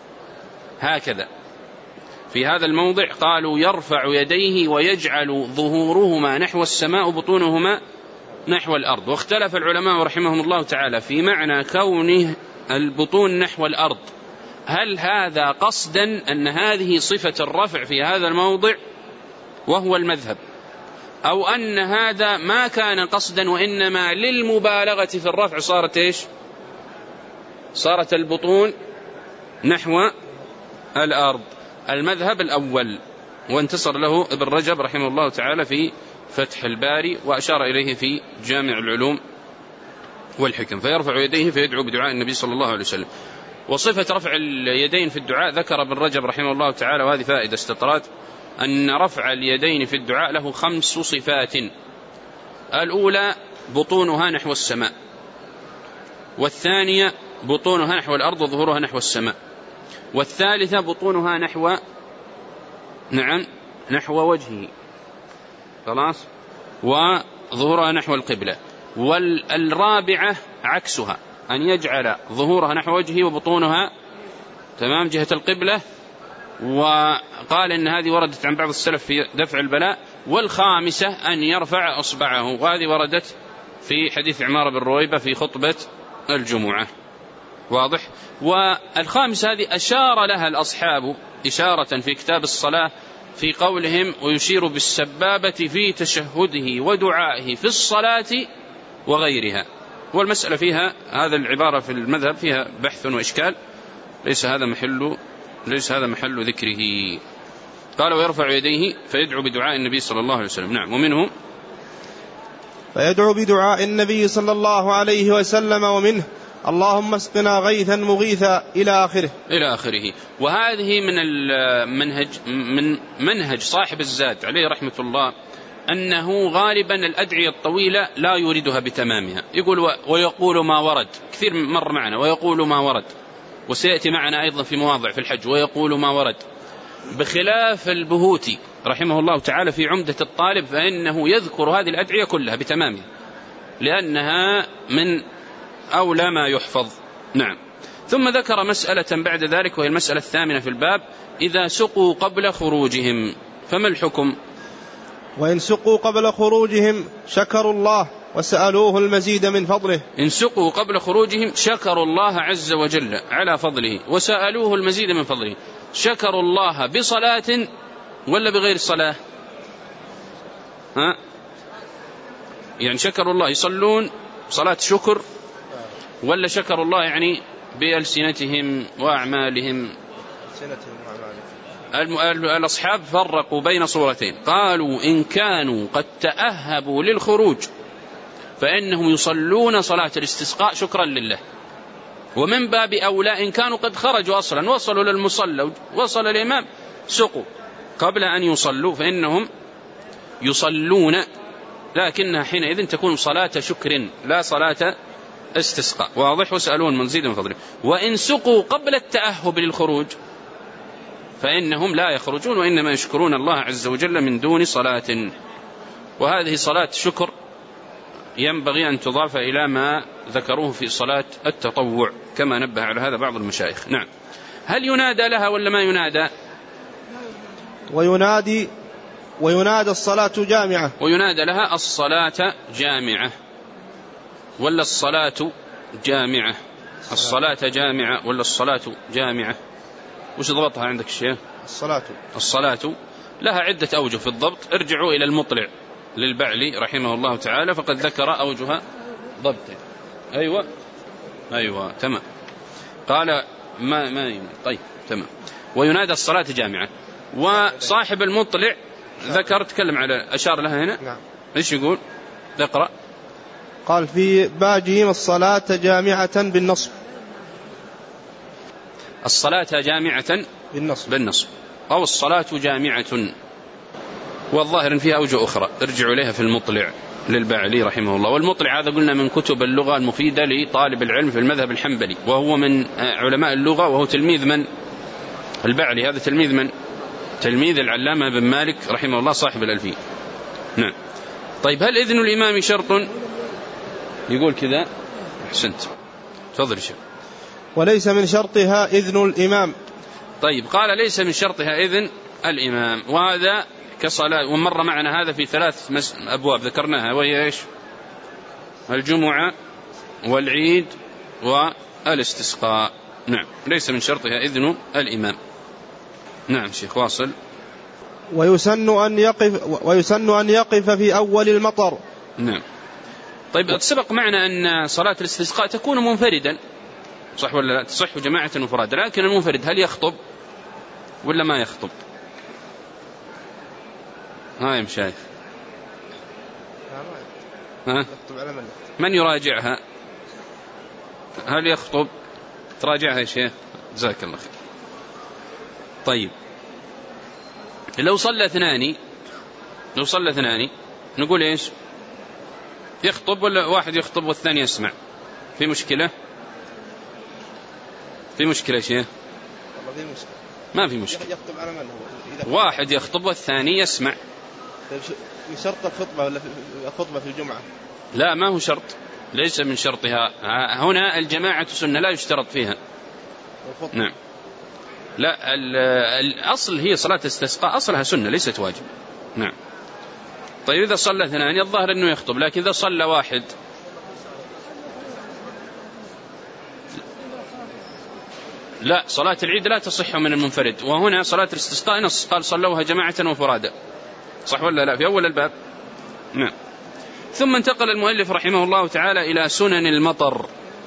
هكذا. في هذا الموضع قالوا يرفع يديه ويجعل ظهورهما نحو السماء وبطونهما نحو الأرض. واختلف العلماء رحمهم الله تعالى في معنى كونه البطون نحو الأرض. هل هذا قصدا أن هذه صفة الرفع في هذا الموضع وهو المذهب، أو أن هذا ما كان قصدا وإنما للمبالغة في الرفع صارت إيش؟ صارت البطون نحو الأرض. المذهب الأول، وانتصر له ابن رجب رحمه الله تعالى في فتح الباري وأشار إليه في جامع العلوم والحكم. فيرفع يديه فيدعو بدعاء النبي صلى الله عليه وسلم. وصفة رفع اليدين في الدعاء ذكر ابن رجب رحمه الله تعالى، وهذه فائدة استطراد، أن رفع اليدين في الدعاء له خمس صفات. الأولى بطونها نحو السماء، والثانية بطونها نحو الأرض وظهورها نحو السماء، والثالثة بطونها نحو نعم نحو وجهه خلاص وظهورها نحو القبلة، والرابعة عكسها أن يجعل ظهورها نحو وجهه وبطونها تمام جهة القبلة. وقال إن هذه وردت عن بعض السلف في دفع البلاء. والخامسة أن يرفع أصبعه، وهذه وردت في حديث عمار بن رويبة في خطبة الجمعة. واضح. والخامسة هذه أشار لها الأصحاب إشارة في كتاب الصلاة في قولهم ويشير بالسبابة في تشهده ودعائه في الصلاة وغيرها. والمسألة فيها هذا العبارة في المذهب فيها بحث وإشكال، ليس هذا محل ليس هذا محل ذكره. قال ويرفع يديه فيدعو بدعاء النبي صلى الله عليه وسلم. نعم. ومنهم فيدعو بدعاء النبي صلى الله عليه وسلم ومنه اللهم اسقنا غيثا مغيثا إلى آخره إلى آخره. وهذه من المنهج من منهج صاحب الزاد عليه رحمة الله، أنه غالبا الأدعية الطويلة لا يريدها بتمامها. يقول ويقول ما ورد، كثير مر معنا ويقول ما ورد، وسيأتي معنا أيضا في مواضع في الحج ويقول ما ورد. بخلاف البهوتي رحمه الله تعالى في عمدة الطالب، فإنه يذكر هذه الأدعية كلها بتمامها لأنها من أولى ما يحفظ. نعم. ثم ذكر مسألة بعد ذلك وهي المسألة الثامنة في الباب: إذا سقوا قبل خروجهم فما الحكم؟ وإن سقوا قبل خروجهم شكروا الله وسألوه المزيد من فضله. إن سقوا قبل خروجهم شكروا الله عز وجل على فضله وسألوه المزيد من فضله. شكروا الله بصلاة ولا بغير الصلاة؟ ها؟ يعني شكروا الله يصلون صلاة شكر، ولا شكروا الله يعني بألسنتهم وأعمالهم؟ الأصحاب فرقوا بين صورتين، قالوا إن كانوا قد تأهبوا للخروج فإنهم يصلون صلاة الاستسقاء شكرا لله، ومن باب أولى إن كانوا قد خرجوا أصلا وصلوا للمصلى وصل الإمام سقوا قبل أن يصلوا فإنهم يصلون، لكنها حينئذ تكون صلاة شكر لا صلاة استسقاء. واضح؟ وسألون من زيد من فضله. وإن سقوا قبل التأهب للخروج فإنهم لا يخرجون وإنما يشكرون الله عز وجل من دون صلاة. وهذه صلاة شكر ينبغي أن تضاف إلى ما ذكروه في صلاة التطوع كما نبه على هذا بعض المشايخ. نعم. هل ينادى لها ولا ما ينادى؟ وينادي وينادى الصلاة جامعة. وينادى لها الصلاة جامعة ولا الصلاة جامعة؟ الصلاة جامعة ولا الصلاة جامعة؟ وش ضبطها عندك الشيخ؟ الصلاة الصلاة لها عدة أوجه في الضبط، ارجعوا إلى المطلع للبعلي رحمه الله تعالى فقد ذكر أوجه ضبط. أيوة أيوة تمام. قال ما ما ينادى. طيب تمام. وينادى الصلاة جامعة. وصاحب المطلع ذكر تكلم على أشار لها هنا. نعم. إيش يقول؟ اقرأ. قال في باجهم الصلاة جامعة بالنصب. الصلاة جامعة بالنصب بالنصب أو الصلاة جامعة. والظاهر فيها أوجه أخرى ارجعوا إليها في المطلع للبعلي رحمه الله. والمطلع هذا قلنا من كتب اللغة المفيدة لطالب العلم في المذهب الحنبلي، وهو من علماء اللغة، وهو تلميذ من؟ البعلي هذا تلميذ من؟ تلميذ العلامة بن مالك رحمه الله صاحب الألفية. نعم. طيب هل إذن الإمام شرط؟ يقول كذا. أحسنت. تفضل شيخ. وليس من شرطها إذن الإمام. طيب قال ليس من شرطها إذن الإمام، وهذا كصلاة، ومر معنا هذا في ثلاث أبواب ذكرناها، وهي إيش؟ الجمعة والعيد والاستسقاء. نعم. ليس من شرطها إذن الإمام. نعم شيخ واصل. ويسن أن يقف ويسن أن يقف في أول المطر. نعم. طيب سبق معنا أن صلاة الاستسقاء تكون منفردا، صح ولا لا؟ تصح جماعة مفردا، لكن المنفرد هل يخطب ولا ما يخطب؟ ها يا مشايخ، ها؟ من يراجعها؟ هل يخطب؟ تراجعها يا شيخ جزاك الله خير. طيب لو صلى اثنان لو صلى اثنان نقول ايش؟ يخطب ولا واحد يخطب والثاني يسمع؟ في مشكلة؟ في مشكلة يا شيخ؟ ما في مشكلة. يخطب على من هو؟ واحد يخطب والثاني يسمع. شرط الخطبة ولا خطبة في الجمعة؟ لا ما هو شرط، ليس من شرطها. هنا الجماعة سنة لا يشترط فيها. نعم. لا الأصل هي صلاة استسقاء أصلها سنة ليست واجب. نعم. طيب إذا صلى اثنان الظاهر أنه يخطب، لكن إذا صلى واحد لا، صلاة العيد لا تصح من المنفرد. وهنا صلاة الاستسقاء نص قال صلوها جماعة وفرادا، صح ولا لا؟ في أول الباب. نعم. ثم انتقل المؤلف رحمه الله تعالى إلى سنن المطر،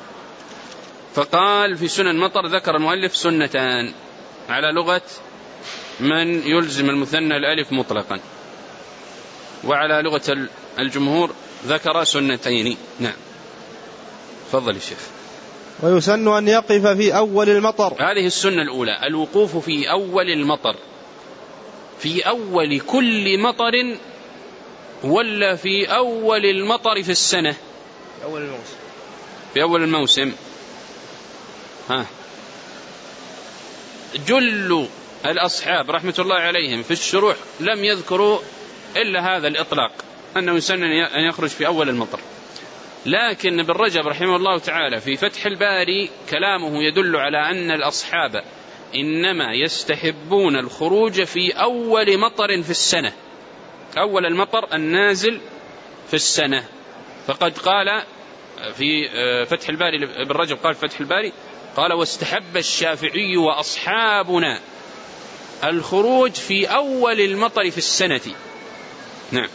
فقال في سنن المطر ذكر المؤلف سنتان على لغة من يلزم المثنى الألف مطلقا، وعلى لغة الجمهور ذكر سنتين. نعم. فضل الشيخ. ويسن أن يقف في أول المطر. هذه السنة الأولى الوقوف في أول المطر. في أول كل مطر ولا في أول المطر في السنة؟ في أول الموسم. في أول الموسم. ها. جل الأصحاب رحمة الله عليهم في الشروح لم يذكروا إلا هذا الإطلاق، أنه يسن أن يخرج في أول المطر. لكن ابن رجب رحمه الله تعالى في فتح الباري كلامه يدل على أن الأصحاب إنما يستحبون الخروج في أول مطر في السنة، أول المطر النازل في السنة. فقد قال في فتح الباري ابن رجب قال في فتح الباري قال واستحب الشافعي وأصحابنا الخروج في أول المطر في السنة. نعم.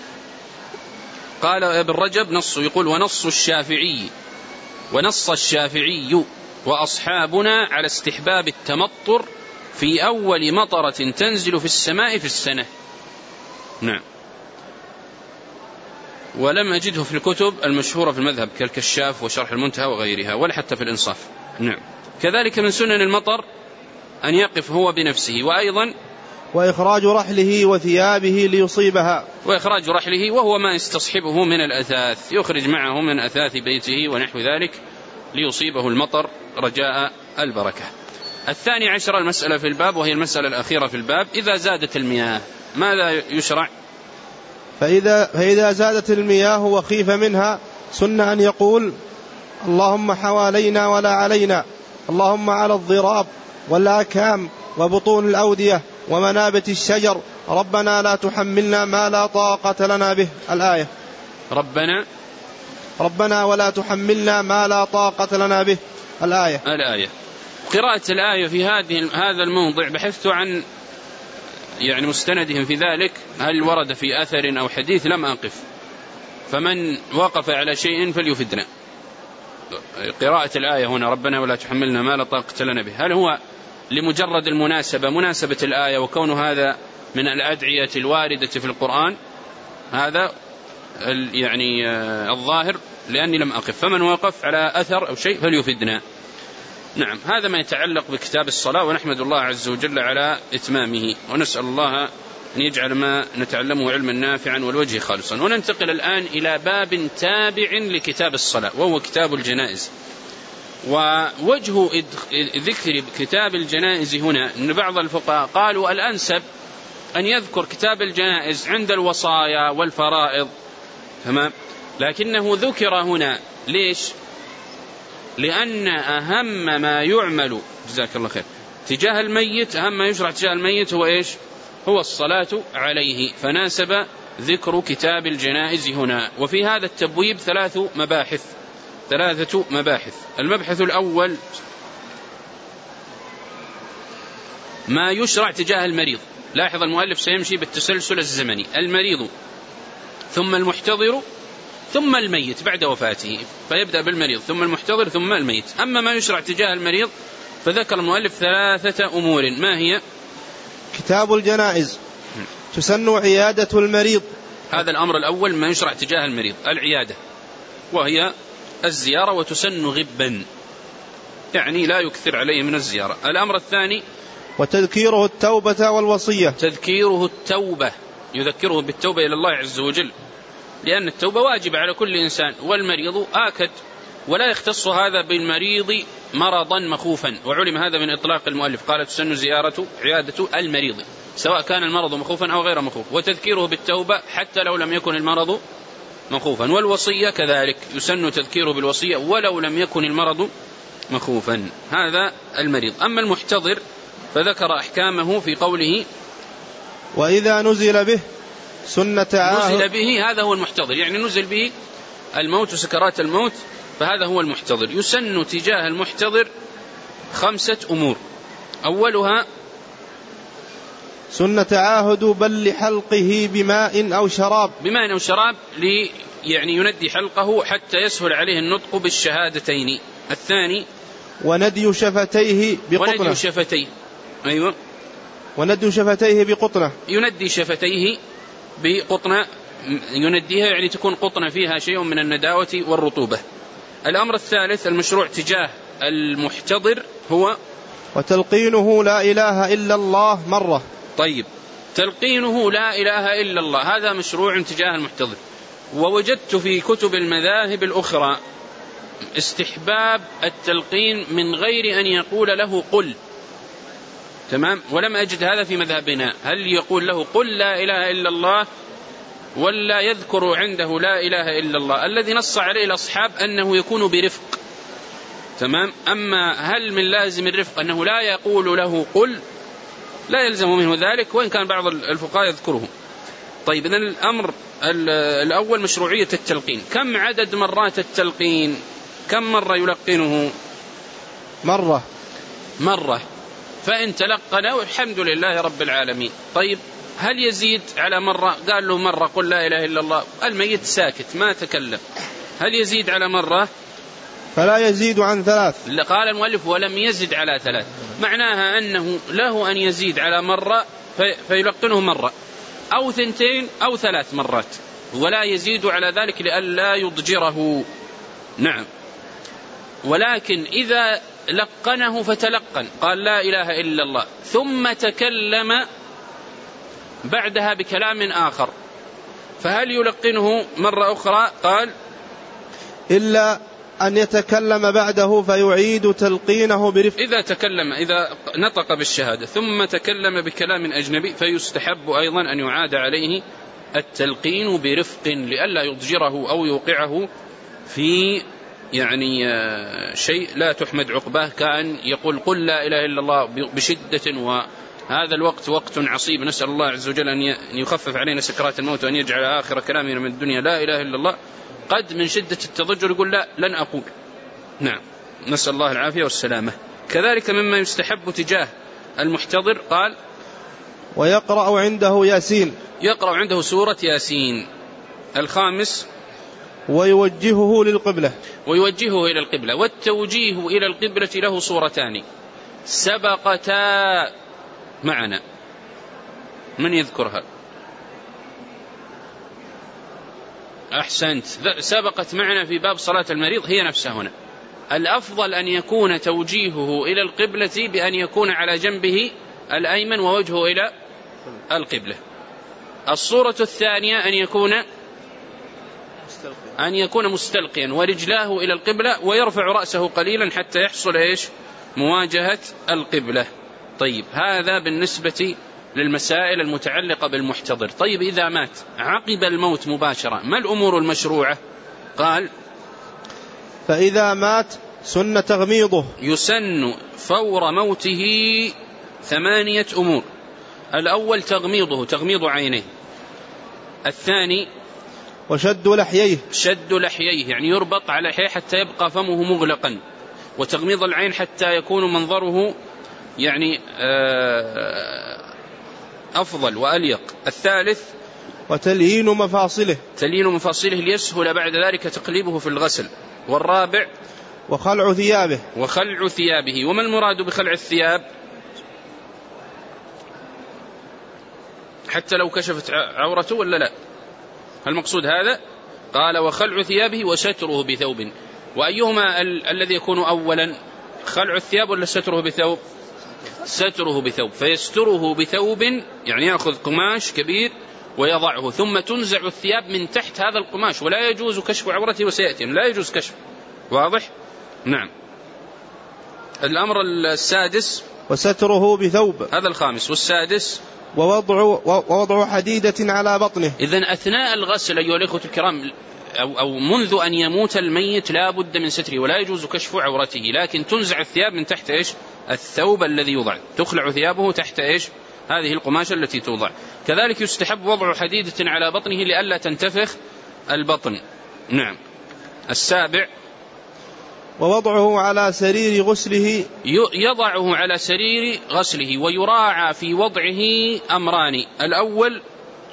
قال ابن رجب نص يقول ونص الشافعي ونص الشافعي وأصحابنا على استحباب التمطر في أول مطرة تنزل في السماء في السنة. نعم. ولم أجده في الكتب المشهورة في المذهب كالكشاف وشرح المنتهى وغيرها، ولا حتى في الإنصاف. نعم. كذلك من سنن المطر أن يقف هو بنفسه، وأيضا وإخراج رحله وثيابه ليصيبها، وإخراج رحله وهو ما يستصحبه من الأثاث، يخرج معه من أثاث بيته ونحو ذلك ليصيبه المطر رجاء البركة. الثاني عشر المسألة في الباب، وهي المسألة الأخيرة في الباب، إذا زادت المياه ماذا يشرع؟ فإذا, فإذا زادت المياه وخيف منها سن أن يقول اللهم حوالينا ولا علينا، اللهم على الضراب والآكام وبطون الأودية ومنابت الشجر، ربنا لا تحملنا ما لا طاقة لنا به. الآية. ربنا ربنا ولا تحملنا ما لا طاقة لنا به. الآية. الآية. قراءة الآية في هذه هذا الموضع بحثت عن يعني مستندهم في ذلك، هل ورد في أثر أو حديث؟ لم أقف، فمن وقف على شيء فليفدنا. قراءة الآية هنا ربنا ولا تحملنا ما لا طاقة لنا به، هل هو لمجرد المناسبة، مناسبة الآية وكون هذا من الأدعية الواردة في القرآن؟ هذا يعني الظاهر، لأني لم أقف، فمن وقف على أثر أو شيء فليفدنا. نعم. هذا ما يتعلق بكتاب الصلاة، ونحمد الله عز وجل على إتمامه، ونسأل الله أن يجعل ما نتعلمه علما نافعا والوجه خالصا. وننتقل الآن إلى باب تابع لكتاب الصلاة، وهو كتاب الجنائز. ووجه ذكر كتاب الجنائز هنا أن بعض الفقهاء قالوا الأنسب أن يذكر كتاب الجنائز عند الوصايا والفرائض، تمام، لكنه ذكر هنا ليش؟ لأن أهم ما يعمل، جزاك الله خير، تجاه الميت، أهم ما يشرع تجاه الميت هو إيش؟ هو الصلاة عليه، فناسب ذكر كتاب الجنائز هنا. وفي هذا التبويب ثلاث مباحث ثلاثة مباحث. المبحث الأول ما يشرع تجاه المريض. لاحظ المؤلف سيمشي بالتسلسل الزمني: المريض ثم المحتضر ثم الميت بعد وفاته، فيبدأ بالمريض ثم المحتضر ثم الميت. أما ما يشرع تجاه المريض فذكر المؤلف ثلاثة أمور. ما هي؟ كتاب الجنائز تسن عيادة المريض، هذا الأمر الأول، ما يشرع تجاه المريض العيادة، وهي الزيارة، وتسن غبا، يعني لا يكثر عليه من الزيارة. الأمر الثاني وتذكيره التوبة والوصية، تذكيره التوبة، يذكره بالتوبة إلى الله عز وجل، لأن التوبة واجب على كل إنسان، والمريض آكد، ولا يختص هذا بالمريض مرضا مخوفا، وعلم هذا من إطلاق المؤلف، قال تسن زيارة عيادة المريض سواء كان المرض مخوفا أو غير مخوف، وتذكيره بالتوبة حتى لو لم يكن المرض مخوفا، والوصية كذلك يسن تذكيره بالوصية ولو لم يكن المرض مخوفا. هذا المريض. أما المحتضر فذكر أحكامه في قوله وإذا نزل به سنة عاهد. نزل به، هذا هو المحتضر، يعني نزل به الموت وسكرات الموت، فهذا هو المحتضر. يسن تجاه المحتضر خمسة أمور. أولها سنة عاهد بل لحلقه بماء أو شراب، بماء أو شراب، لي يعني يندي حلقه حتى يسهل عليه النطق بالشهادتين. الثاني وندي شفتيه بقطنة، وندي شفتيه، أيوة، وندي شفتيه بقطنة، يندي شفتيه بقطنة، ينديها يعني تكون قطنة فيها شيء من النداوة والرطوبة. الأمر الثالث المشروع تجاه المحتضر هو وتلقينه لا إله إلا الله مرة. طيب، تلقينه لا إله إلا الله هذا مشروع تجاه المحتضر. ووجدت في كتب المذاهب الأخرى استحباب التلقين من غير أن يقول له قل، تمام، ولم أجد هذا في مذهبنا. هل يقول له قل لا إله إلا الله ولا يذكر عنده لا إله إلا الله؟ الذي نص عليه الأصحاب أنه يكون برفق، تمام. أما هل من لازم الرفق أنه لا يقول له قل؟ لا يلزم منه ذلك، وإن كان بعض الفقهاء يذكره. طيب، إذن الأمر الأول مشروعية التلقين. كم عدد مرات التلقين؟ كم مرة يلقنه؟ مرة مرة، فإن تلقنه الحمد لله رب العالمين. طيب، هل يزيد على مرة؟ قال له مرة قل لا إله إلا الله، الميت ساكت ما تكلم، هل يزيد على مرة؟ فلا يزيد عن ثلاث. قال المؤلف ولم يزد على ثلاث، معناها أنه له أن يزيد على مرة فيلقنه مرة أو ثنتين أو ثلاث مرات، ولا يزيد على ذلك لئلا يضجره. نعم. ولكن إذا لقنه فتلقن قال لا إله إلا الله ثم تكلم بعدها بكلام آخر فهل يلقنه مرة أخرى؟ قال إلا أن يتكلم بعده فيعيد تلقينه برفق. إذا تكلم إذا نطق بالشهادة ثم تكلم بكلام أجنبي فيستحب أيضا أن يعاد عليه التلقين برفق لئلا يضجره أو يوقعه في يعني شيء لا تحمد عقباه، كأن يقول قل لا إله إلا الله بشدة وهذا الوقت وقت عصيب، نسأل الله عز وجل أن يخفف علينا سكرات الموت وأن يجعل آخر كلامنا من الدنيا لا إله إلا الله، قد من شدة التضجر يقول لا لن أقول. نعم، نسأل الله العافية والسلامة. كذلك مما يستحب تجاه المحتضر قال ويقرأ عنده ياسين، يقرأ عنده سورة ياسين. الخامس ويوجهه للقبلة، ويوجهه إلى القبلة. والتوجيه إلى القبلة له صورتان سبقتا معنا، من يذكرها؟ أحسنت، سبقت معنا في باب صلاة المريض، هي نفسها هنا. الأفضل أن يكون توجيهه إلى القبلة بأن يكون على جنبه الأيمن ووجهه إلى القبلة. الصورة الثانية أن يكون أن يكون مستلقيا ورجلاه إلى القبلة ويرفع رأسه قليلا حتى يحصل إيش؟ مواجهة القبلة. طيب، هذا بالنسبة للمسائل المتعلقة بالمحتضر. طيب، إذا مات عقب الموت مباشرة ما الأمور المشروعة؟ قال فإذا مات سن تغميضه، يسن فور موته ثمانية أمور. الأول تغميضه، تغميض عينيه. الثاني وشد لحييه، شد لحييه يعني يربط على لحيه حتى يبقى فمه مغلقا، وتغميض العين حتى يكون منظره يعني أفضل وأليق. الثالث وتليين مفاصله، تليين مفاصله ليسهل بعد ذلك تقليبه في الغسل. والرابع وخلع ثيابه، وخلع ثيابه. وما المراد بخلع الثياب؟ حتى لو كشفت عورته ولا لا؟ المقصود هذا؟ قال وخلع ثيابه وستره بثوب. وأيهما ال- الذي يكون أولا، خلع الثياب ولا ستره بثوب؟ ستره بثوب، فيستره بثوب يعني يأخذ قماش كبير ويضعه، ثم تنزع الثياب من تحت هذا القماش، ولا يجوز كشف عورته، وسيأتي لا يجوز كشف. واضح؟ نعم. الأمر السادس وستره بثوب، هذا الخامس. والسادس ووضع, ووضع حديدة على بطنه. إذن أثناء الغسل أيها الأخوة الكرام أو, أو منذ أن يموت الميت لا بد من ستره، ولا يجوز كشف عورته، لكن تنزع الثياب من تحت إيش؟ الثوب الذي يوضع، تخلع ثيابه تحت إيش؟ هذه القماشة التي توضع. كذلك يستحب وضع حديدة على بطنه لئلا تنتفخ البطن. نعم. السابع ووضعه على سرير غسله، يضعه على سرير غسله. ويراعى في وضعه أمران: الأول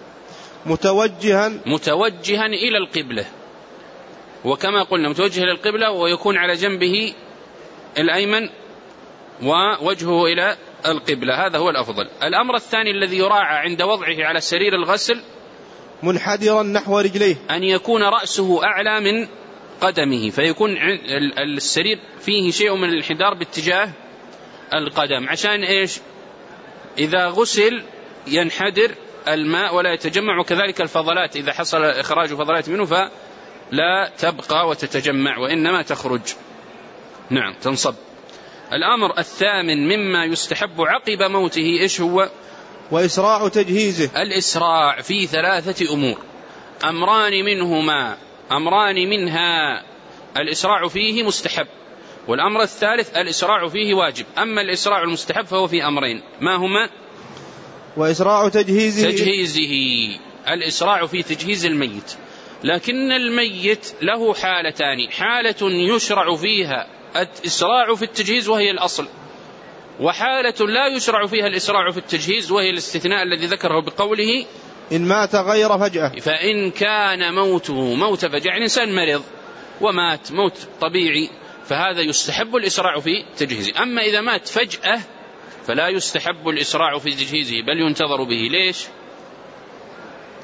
متوجها متوجها إلى القبلة، وكما قلنا متوجه إلى القبلة ويكون على جنبه الأيمن ووجهه إلى القبلة، هذا هو الأفضل. الأمر الثاني الذي يراعى عند وضعه على سرير الغسل منحدرا نحو رجليه، أن يكون رأسه أعلى من قدمه، فيكون السرير فيه شيء من الانحدار باتجاه القدم، عشان إيش؟ إذا غسل ينحدر الماء ولا يتجمع، وكذلك الفضلات إذا حصل إخراج فضلات منه فلا تبقى وتتجمع وإنما تخرج، نعم تنصب. الأمر الثامن مما يستحب عقب موته إيش هو؟ وإسراع تجهيزه. الإسراع في ثلاثة أمور، أمران منهما أمران منها الإسراع فيه مستحب، والأمر الثالث الإسراع فيه واجب. أما الإسراع المستحب فهو في أمرين، ما هما؟ وإسراع تجهيزه تجهيزه الإسراع في تجهيز الميت، لكن الميت له حالتان: حالة يشرع فيها الإسراع في التجهيز وهي الأصل، وحالة لا يشرع فيها الإسراع في التجهيز وهي الاستثناء الذي ذكره بقوله إن مات غير فجأة. فإن كان موته موت فجأة، يعني إنسان مرض ومات موت طبيعي فهذا يستحب الإسراع في تجهيزه. أما إذا مات فجأة فلا يستحب الإسراع في تجهيزه بل ينتظر به. ليش؟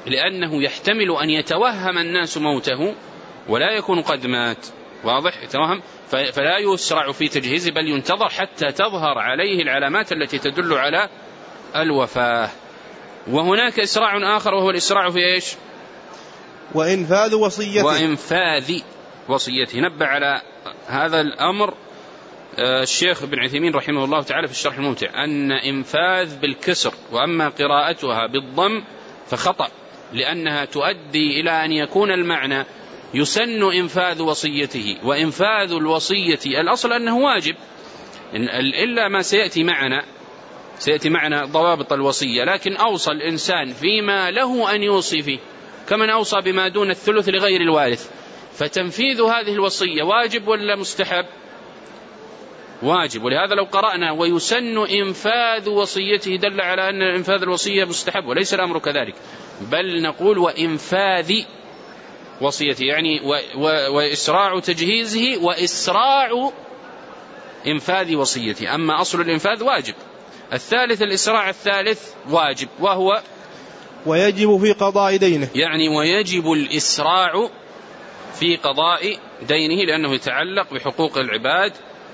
لأنه يحتمل أن يتوهم الناس موته ولا يكون قد مات، واضح؟ يتوهم، فلا يسرع في تجهيزه بل ينتظر حتى تظهر عليه العلامات التي تدل على الوفاة. وهناك إسراع آخر وهو الإسراع في إيش؟ وإنفاذ وصيته. وإنفاذ وصيته. نبه على هذا الأمر الشيخ ابن عثيمين رحمه الله تعالى في الشرح الممتع، أن إنفاذ بالكسر وأما قراءتها بالضم فخطأ، لأنها تؤدي إلى أن يكون المعنى يسن إنفاذ وصيته، وإنفاذ الوصية الأصل أنه واجب، إلا ما سيأتي معنا سيأتي معنا ضوابط الوصية، لكن أوصى الإنسان فيما له أن يوصي فيه، كمن أوصى بما دون الثلث لغير الوارث، فتنفيذ هذه الوصية واجب ولا مستحب؟ واجب. ولهذا لو قرأنا ويسن إنفاذ وصيته دل على أن إنفاذ الوصية مستحب، وليس الأمر كذلك، بل نقول وإنفاذ وصيته، يعني و و وإسراع تجهيزه وإسراع إنفاذ وصيته. أما أصل الإنفاذ واجب. الثالث الإسراع الثالث واجب، وهو ويجب في قضاء دينه، يعني ويجب الإسراع في قضاء دينه، لأنه يتعلق بحقوق العباد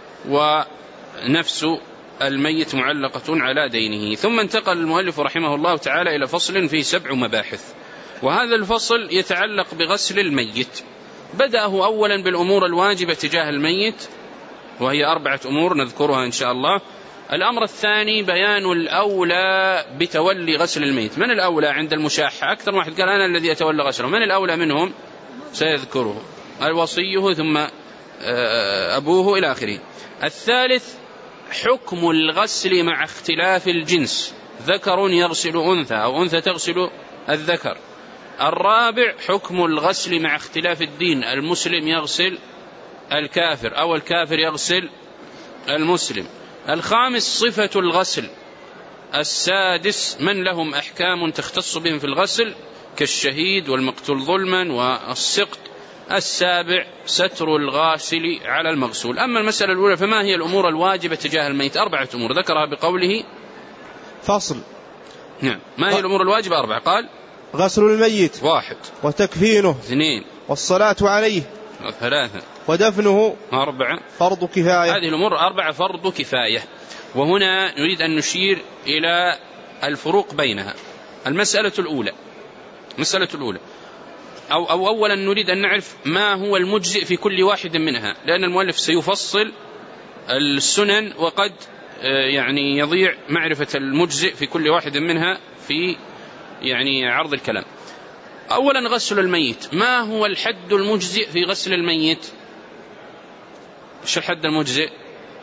ونفس الميت معلقة على دينه. ثم انتقل المؤلف رحمه الله تعالى إلى فصل فيه سبع مباحث، وهذا الفصل يتعلق بغسل الميت. بدأه أولا بالأمور الواجبة تجاه الميت، وهي أربعة أمور نذكرها إن شاء الله. الأمر الثاني بيان الأولى بتولي غسل الميت. من الأولى عند المشاحة؟ أكثر واحد قال أنا الذي أتولى غسله. من الأولى منهم؟ سيذكره الوصيه ثم أبوه إلى آخره. الثالث حكم الغسل مع اختلاف الجنس، ذكر يغسل أنثى أو أنثى تغسل الذكر. الرابع حكم الغسل مع اختلاف الدين، المسلم يغسل الكافر أو الكافر يغسل المسلم. الخامس صفة الغسل. السادس من لهم أحكام تختص بهم في الغسل كالشهيد والمقتول ظلما والسقط. السابع ستر الغاسل على المغسول. أما المسألة الأولى فما هي الأمور الواجبة تجاه الميت؟ أربعة أمور ذكرها بقوله فصل. نعم. ما هي الأمور الواجبة؟ أربعة. قال غسل الميت واحد، وتكفينه اثنين، والصلاة عليه ثلاثة، ودفنه أربعة، فرض كفاية. هذه الأمور أربعة فرض كفاية. وهنا نريد أن نشير إلى الفروق بينها. المسألة الأولى مسألة الأولى أو, أو أولا نريد أن نعرف ما هو المجزئ في كل واحد منها، لأن المؤلف سيفصل السنن وقد يعني يضيع معرفة المجزئ في كل واحد منها في يعني عرض الكلام. أولا غسل الميت، ما هو الحد المجزئ في غسل الميت؟ إيش الحد المجزئ؟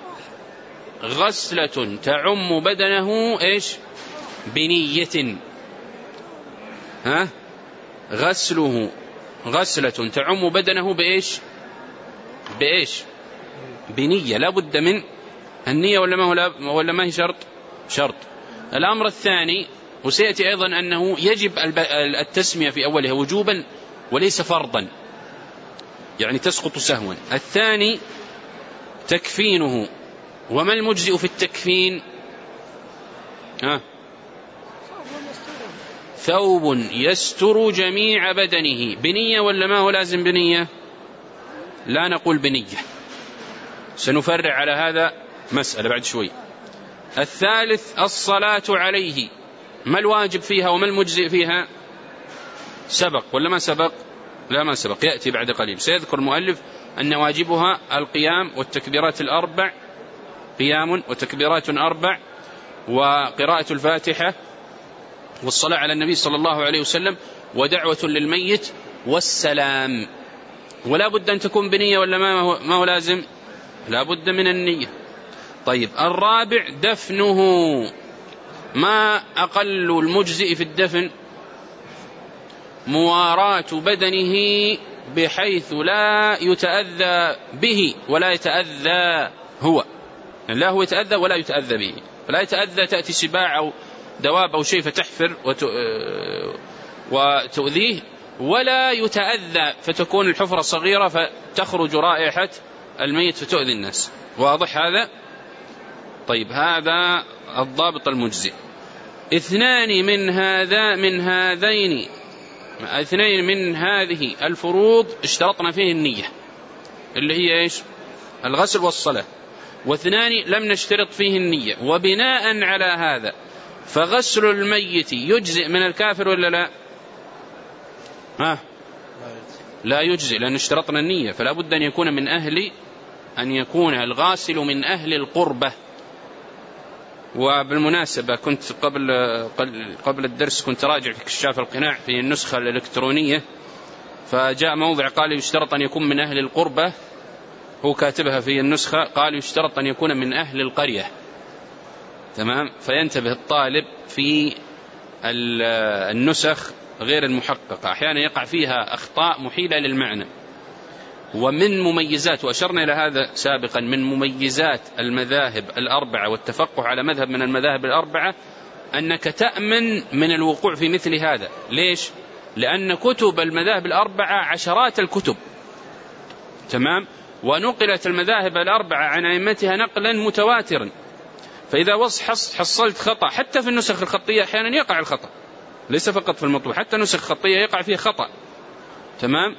غسلة تعم بدنه إيش بنية، ها غسله غسلة تعم بدنه بإيش بإيش بنية، لا بد من النية ولا ما هو ولا ما هي شرط شرط. الأمر الثاني وسيأتي أيضا أنه يجب التسمية في أولها وجوبا وليس فرضا، يعني تسقط سهوا. الثاني تكفينه، وما المجزئ في التكفين؟ ها ثوب يستر جميع بدنه بنية ولا ما هو لازم بنية؟ لا نقول بنية، سنفرع على هذا مسألة بعد شوي. الثالث الصلاة عليه، ما الواجب فيها وما المجزئ فيها؟ سبق ولا ما سبق؟ لا ما سبق، يأتي بعد قليل. سيذكر المؤلف أن واجبها القيام والتكبيرات الأربع، قيام وتكبيرات أربع وقراءة الفاتحة والصلاة على النبي صلى الله عليه وسلم ودعوة للميت والسلام. ولا بد أن تكون بنية ولا ما هو, ما هو لازم؟ لا بد من النية. طيب الرابع دفنه، ما أقل المجزئ في الدفن؟ مواراة بدنه بحيث لا يتأذى به ولا يتأذى هو، يعني لا هو يتأذى ولا يتأذى به، فلا يتأذى تأتي سباع أو دواب أو شيء فتحفر وتؤذيه، ولا يتأذى فتكون الحفرة صغيرة فتخرج رائحة الميت فتؤذي الناس. واضح هذا؟ طيب هذا الضابط المجزئ. اثنان من هذا من هذين اثنين من هذه الفروض اشترطنا فيه النية اللي هي إيش؟ الغسل والصلاة، واثنان لم نشترط فيه النية. وبناء على هذا فغسل الميت يجزئ من الكافر ولا لا؟ ها؟ لا يجزئ، لأن اشترطنا النية، فلا بد أن يكون من أهل أن يكون الغاسل من أهل القربة. وبالمناسبة كنت قبل قبل الدرس كنت راجع في كشاف القناع في النسخة الإلكترونية، فجاء موضع قال يشترط أن يكون من أهل القربة، هو كاتبها في النسخة قال يشترط أن يكون من أهل القرية. تمام؟ فينتبه الطالب في النسخ غير المحققة، أحيانا يقع فيها أخطاء محيلة للمعنى. ومن مميزات، وأشرنا إلى هذا سابقا، من مميزات المذاهب الأربعة والتفقه على مذهب من المذاهب الأربعة أنك تأمن من الوقوع في مثل هذا. ليش؟ لأن كتب المذاهب الأربعة عشرات الكتب، تمام؟ ونقلت المذاهب الأربعة عن أئمتها نقلا متواترا، فإذا حصلت خطأ حتى في النسخ الخطية أحيانا يقع الخطأ، ليس فقط في المطبوع، حتى النسخ الخطية يقع فيه خطأ. تمام؟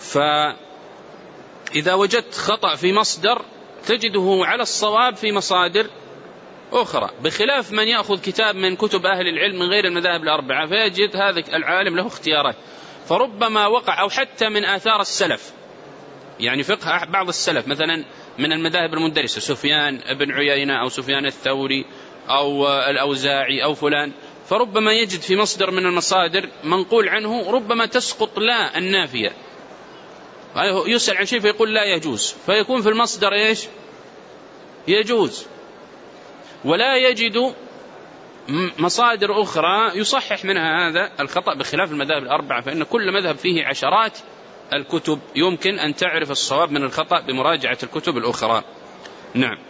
فإذا وجدت خطأ في مصدر تجده على الصواب في مصادر أخرى، بخلاف من يأخذ كتاب من كتب أهل العلم من غير المذاهب الأربعة فيجد هذا العالم له اختيارات، فربما وقع، أو حتى من آثار السلف، يعني فقه بعض السلف مثلا من المذاهب المندرسة سفيان بن عيينة أو سفيان الثوري أو الأوزاعي أو فلان، فربما يجد في مصدر من المصادر منقول عنه ربما تسقط لا النافية، يسأل عن شيء فيقول لا يجوز، فيكون في المصدر إيش؟ يجوز، ولا يجد مصادر أخرى يصحح منها هذا الخطأ، بخلاف المذاهب الأربعة فإن كل مذهب فيه عشرات الكتب يمكن أن تعرف الصواب من الخطأ بمراجعة الكتب الأخرى. نعم.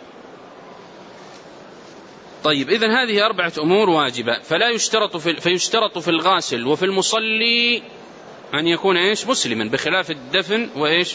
طيب، إذن هذه أربعة أمور واجبة، فلا يشترط في فيشترط في الغاسل وفي المصلي أن يكون إيش؟ مسلما، بخلاف الدفن وإيش؟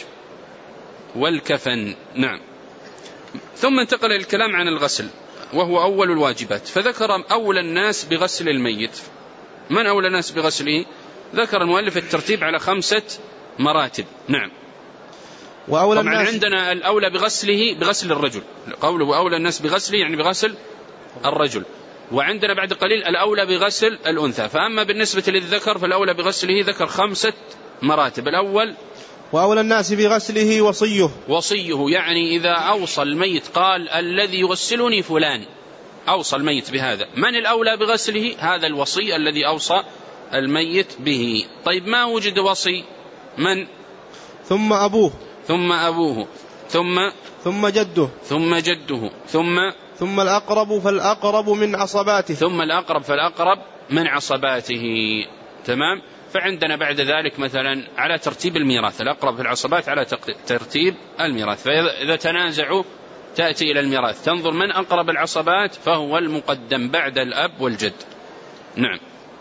والكفن. نعم. ثم انتقل الكلام عن الغسل وهو أول الواجبات، فذكر أولى الناس بغسل الميت. من أولى الناس بغسله؟ ذكر المؤلف الترتيب على خمسة مراتب. نعم. وأولى طبعا الناس عندنا الأولى بغسله بغسل الرجل، قوله وأولى الناس بغسله يعني بغسل الرجل، وعندنا بعد قليل الأولى بغسل الأنثى. فأما بالنسبة للذكر فالأولى بغسله ذكر خمسة مراتب. الأول وأولى الناس بغسله وصيه. وصيه يعني إذا أوصى الميت قال الذي يغسلني فلان، أوصى الميت بهذا، من الأولى بغسله؟ هذا الوصي الذي أوصى الميت به. طيب، ما وجد وصي؟ من؟ ثم أبوه ثم أبوه ثم ثم جده ثم جده ثم ثم الأقرب فالأقرب من عصباته ثم الأقرب فالأقرب من عصباته. تمام. فعندنا بعد ذلك مثلا على ترتيب الميراث، الأقرب في العصبات على ترتيب الميراث، فإذا تنازعوا تأتي إلى الميراث تنظر من أقرب العصبات فهو المقدم بعد الأب والجد. نعم.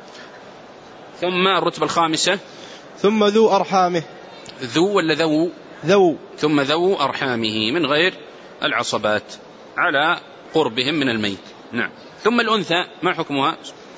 ثم الرتبة الخامسة ثم ذو أرحامه. ذو ولا ذو؟ ذو. ثم ذو أرحامه من غير العصبات على قربهم من الميت. نعم. ثم الأنثى ما حكمها؟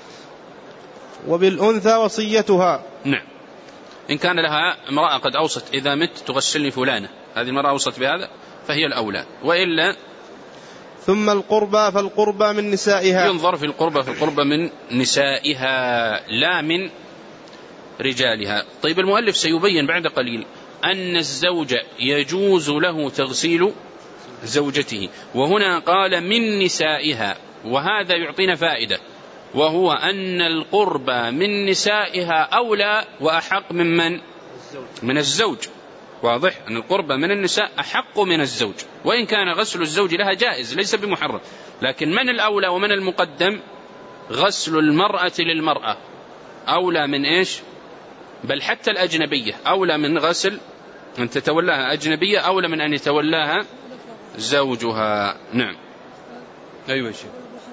وبالأنثى وصيتها. نعم. إن كان لها امرأة قد أوصت إذا مت تغسلني فلانة، هذه المرأة أوصت بهذا فهي الأولى، وإلا ثم القربى فالقربى من نسائها. ينظر في القربى في القربى من نسائها لا من رجالها. طيب، المؤلف سيبين بعد قليل أن الزوج يجوز له تغسيل زوجته، وهنا قال من نسائها، وهذا يعطينا فائدة، وهو أن القربى من نسائها أولى وأحق من من؟ من الزوج. واضح أن القربى من النساء أحق من الزوج، وإن كان غسل الزوج لها جائز ليس بمحرم، لكن من الأولى ومن المقدم؟ غسل المرأة للمرأة أولى من إيش؟ بل حتى الأجنبية أولى من غسل أن تتولاها أجنبية، أولى من أن يتولاها زوجها. نعم. أيوة شيء.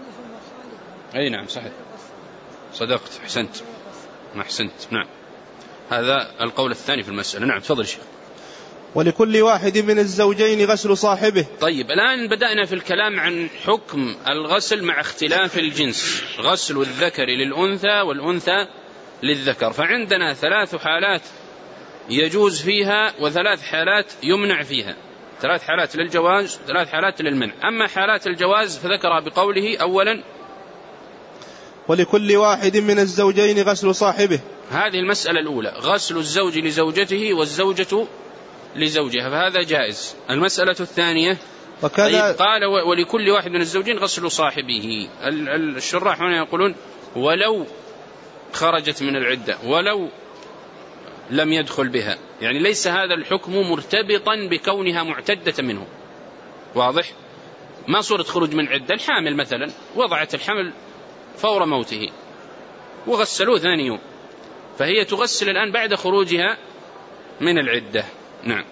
أي نعم صحيح، صدقت، أحسنت ما أحسنت. نعم، هذا القول الثاني في المسألة. نعم تفضل شيخ. ولكل واحد من الزوجين غسل صاحبه. طيب، الآن بدأنا في الكلام عن حكم الغسل مع اختلاف الجنس، غسل الذكر للأنثى والأنثى للذكر. فعندنا ثلاث حالات يجوز فيها وثلاث حالات يمنع فيها، ثلاث حالات للجواز ثلاث حالات للمنع. أما حالات الجواز فذكرها بقوله أولا ولكل واحد من الزوجين غسل صاحبه. هذه المسألة الأولى، غسل الزوج لزوجته والزوجة لزوجها، فهذا جائز. المسألة الثانية وكذا قال ولكل واحد من الزوجين غسل صاحبه. الشراح هنا يقولون ولو خرجت من العدة ولو لم يدخل بها، يعني ليس هذا الحكم مرتبطا بكونها معتدة منه. واضح؟ ما صورة خروج من عدة، الحامل مثلا وضعت الحمل فور موته وغسلوه ثاني يوم، فهي تغسل الآن بعد خروجها من العدة. نعم.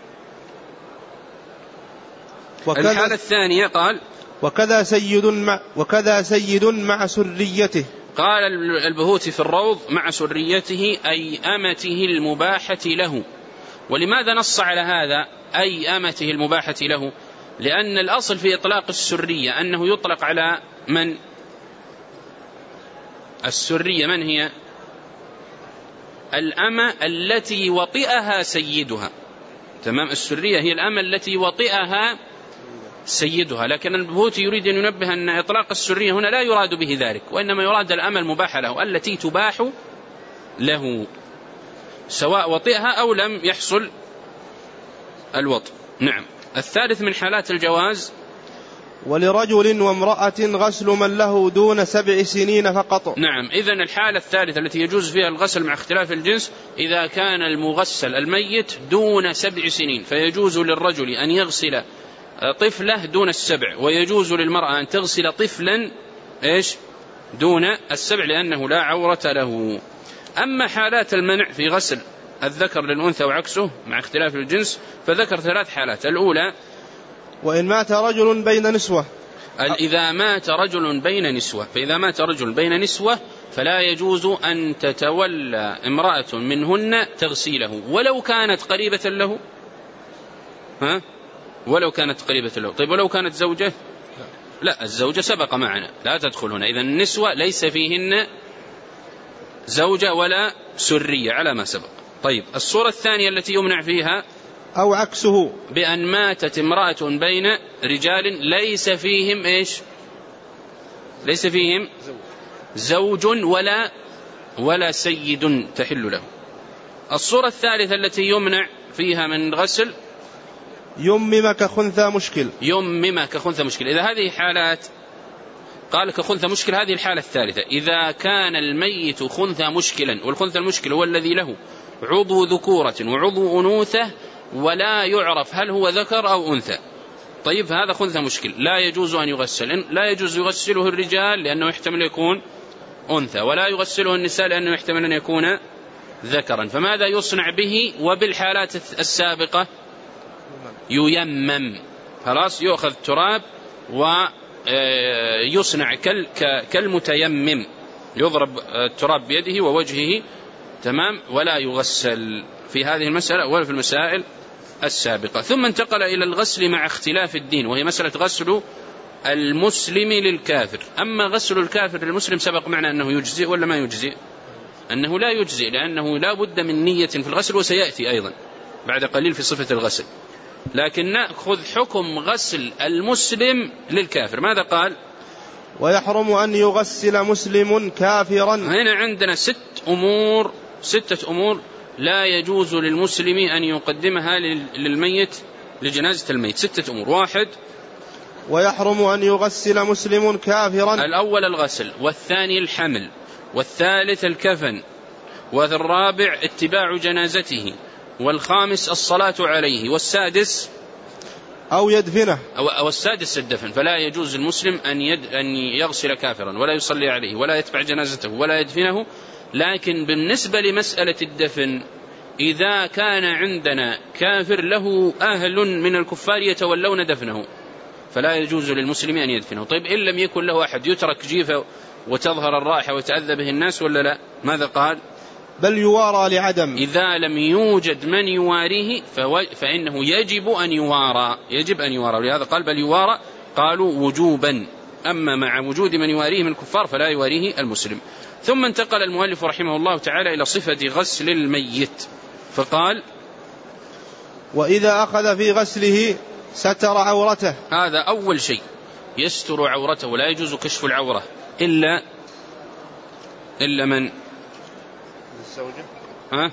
الحالة الثانية قال وكذا سيد مع, وكذا سيد مع سريته. قال البهوتي في الروض مع سريته أي أمته المباحة له. ولماذا نص على هذا أي أمته المباحة له؟ لأن الأصل في إطلاق السرية أنه يطلق على من؟ السرية من هي؟ الأمة التي وطئها سيدها. تمام، السرية هي الأمة التي وطئها سيدها. لكن البهوتي يريد أن ينبه أن إطلاق السرية هنا لا يراد به ذلك، وإنما يراد الأمة المباحة له التي تباح له سواء وطئها أو لم يحصل الوطء. نعم. الثالث من حالات الجواز ولرجل وامرأة غسل من له دون سبع سنين فقط. نعم. إذن الحالة الثالثة التي يجوز فيها الغسل مع اختلاف الجنس إذا كان المغسل الميت دون سبع سنين، فيجوز للرجل أن يغسل طفله دون السبع، ويجوز للمرأة أن تغسل طفلا إيش دون السبع لأنه لا عورة له. أما حالات المنع في غسل الذكر للأنثى وعكسه مع اختلاف الجنس فذكر ثلاث حالات. الأولى وإن مات رجل بين نسوة، إذا مات رجل بين نسوة، فإذا مات رجل بين نسوة فلا يجوز أن تتولى امرأة منهن تغسيله ولو كانت قريبة له. ها؟ ولو كانت قريبة له. طيب ولو كانت زوجة؟ لا، الزوجة سبق معنا لا تدخل هنا. إذن النسوة ليس فيهن زوجة ولا سرية على ما سبق. طيب الصورة الثانية التي يمنع فيها أو عكسه بأن ماتت امرأة بين رجال ليس فيهم إيش؟ ليس فيهم زوج ولا ولا سيد تحل له. الصورة الثالثة التي يمنع فيها من غسل يمم كخنثى مشكل. يمم كخنثى مشكل. إذا هذه حالات قال كخنثى مشكل، هذه الحالة الثالثة إذا كان الميت خنثى مشكلا، والخنثى المشكل هو الذي له عضو ذكورة وعضو أنوثة ولا يعرف هل هو ذكر أو أنثى. طيب هذا خنثى مشكل لا يجوز أن يغسل، لا يجوز يغسله الرجال لأنه يحتمل يكون أنثى، ولا يغسله النساء لأنه يحتمل أن يكون ذكرا. فماذا يصنع به؟ وبالحالات السابقة ييمم، خلاص يؤخذ تراب ويصنع كالمتيمم، يضرب التراب بيده ووجهه، تمام، ولا يغسل في هذه المسألة ولا في المسائل السابقة. ثم انتقل إلى الغسل مع اختلاف الدين، وهي مسألة غسل المسلم للكافر. أما غسل الكافر للمسلم سبق معنا أنه يجزئ ولا ما يجزئ؟ أنه لا يجزئ، لأنه لا بد من نية في الغسل، وسيأتي أيضا بعد قليل في صفة الغسل. لكن نأخذ حكم غسل المسلم للكافر. ماذا قال؟ ويحرم أن يغسل مسلم كافرا. هنا عندنا ست أمور ستة أمور لا يجوز للمسلم أن يقدمها للميت لجنازة الميت. ستة أمور. واحد ويحرم أن يغسل مسلم كافرا. الأول الغسل، والثاني الحمل، والثالث الكفن، والرابع اتباع جنازته، والخامس الصلاة عليه، والسادس أو يدفنه، أو السادس الدفن. فلا يجوز المسلم أن, يد أن يغسل كافرا ولا يصلي عليه ولا يتبع جنازته ولا يدفنه. لكن بالنسبة لمسألة الدفن إذا كان عندنا كافر له أهل من الكفار يتولون دفنه فلا يجوز للمسلم أن يدفنه. طيب إن لم يكن له أحد يترك جيفة وتظهر الرائحة وتأذى به الناس ولا لا؟ ماذا قال؟ بل يوارى لعدم. إذا لم يوجد من يواريه فإنه يجب أن يوارى، يجب أن يوارى. ولهذا قال بل يوارى، قالوا وجوبا أما مع وجود من يواريه من الكفار فلا يواريه المسلم. ثم انتقل المؤلف رحمه الله تعالى إلى صفة غسل الميت فقال: وإذا أخذ في غسله ستر عورته. هذا أول شيء، يستر عورته، لا يجوز كشف العورة إلا إلا من ها؟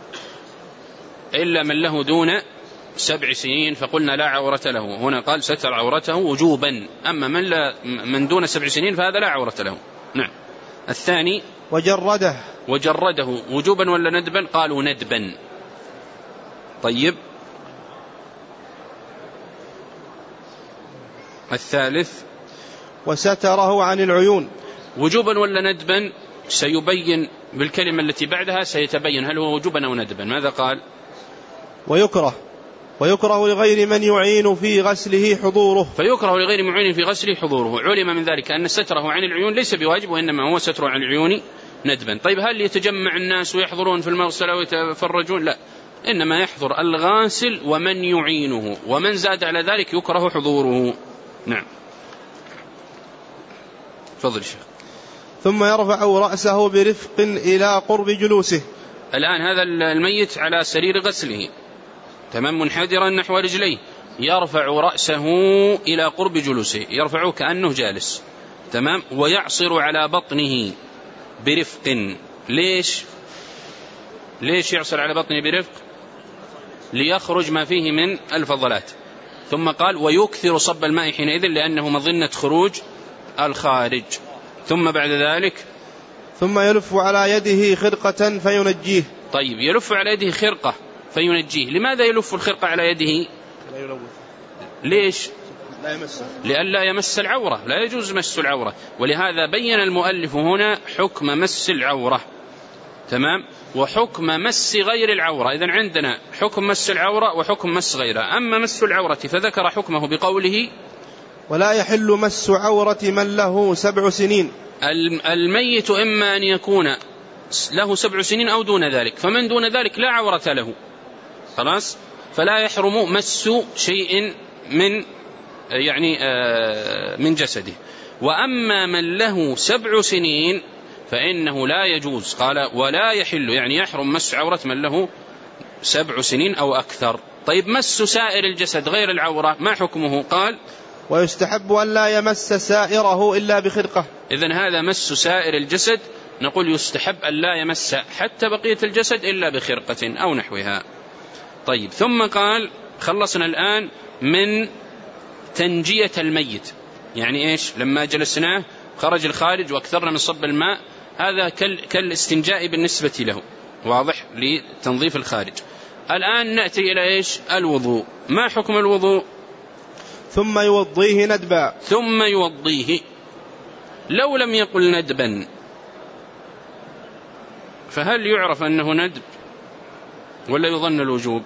إلا من له دون سبع سنين فقلنا لا عورة له. هنا قال ستر عورته وجوبا، أما من, لا من دون سبع سنين فهذا لا عورة له. نعم. الثاني وجرده. وجرده وجوبا ولا ندبا؟ قالوا ندبا. طيب. الثالث وستره عن العيون. وجوبا ولا ندبا؟ سيبين بالكلمة التي بعدها، سيتبين هل هو وجوبا أو ندبا. ماذا قال؟ ويكره ويكره لغير من يعين في غسله حضوره. فيكره لغير معين في غسله حضوره. علم من ذلك أن ستره عن العيون ليس بواجب، وإنما هو ستره عن العيون ندبا. طيب هل يتجمع الناس ويحضرون في المغسلة ويتفرجون؟ لا، إنما يحضر الغاسل ومن يعينه، ومن زاد على ذلك يكره حضوره. نعم. تفضل شيخ. ثم يرفع رأسه برفق إلى قرب جلوسه. الآن هذا الميت على سرير غسله، تمام، منحدرا نحو رجليه، يرفع رأسه إلى قرب جلوسه، يرفعه كأنه جالس، تمام، ويعصر على بطنه برفق. ليش ليش يعصر على بطنه برفق؟ ليخرج ما فيه من الفضلات. ثم قال: ويكثر صب الماء حينئذ لأنه مظنة خروج الخارج. ثم بعد ذلك ثم يلف على يده خرقة فينجيه. طيب، يلف على يده خرقة فينجيه. لماذا يلف الخرقة على يده؟ لا يلوث. ليش؟ لا يمس. لئلا يمس العورة، لا يجوز مس العورة. ولهذا بين المؤلف هنا حكم مس العورة، تمام، وحكم مس غير العورة. إذن عندنا حكم مس العورة وحكم مس غيرها. أما مس العورة فذكر حكمه بقوله: ولا يحل مس عورة من له سبع سنين. الميت إما أن يكون له سبع سنين أو دون ذلك، فمن دون ذلك لا عورة له، خلاص، فلا يحرم مس شيء من يعني من جسده. وأما من له سبع سنين فإنه لا يجوز. قال: ولا يحل، يعني يحرم مس عورة من له سبع سنين أو أكثر. طيب، مس سائر الجسد غير العورة ما حكمه؟ قال: ويستحب أن لا يمس سائره إلا بخرقة. إذن هذا مس سائر الجسد، نقول يستحب أن لا يمس حتى بقية الجسد إلا بخرقة أو نحوها. طيب، ثم قال: خلصنا الآن من تنجية الميت، يعني إيش؟ لما جلسناه خرج الخارج وأكثرنا من صب الماء، هذا كالاستنجاء بالنسبة له، واضح، لتنظيف الخارج. الآن نأتي إلى إيش؟ الوضوء. ما حكم الوضوء؟ ثم يوضيه ندبا. ثم يوضيه. لو لم يقل ندبا فهل يعرف أنه ندب ولا يظن الوجوب؟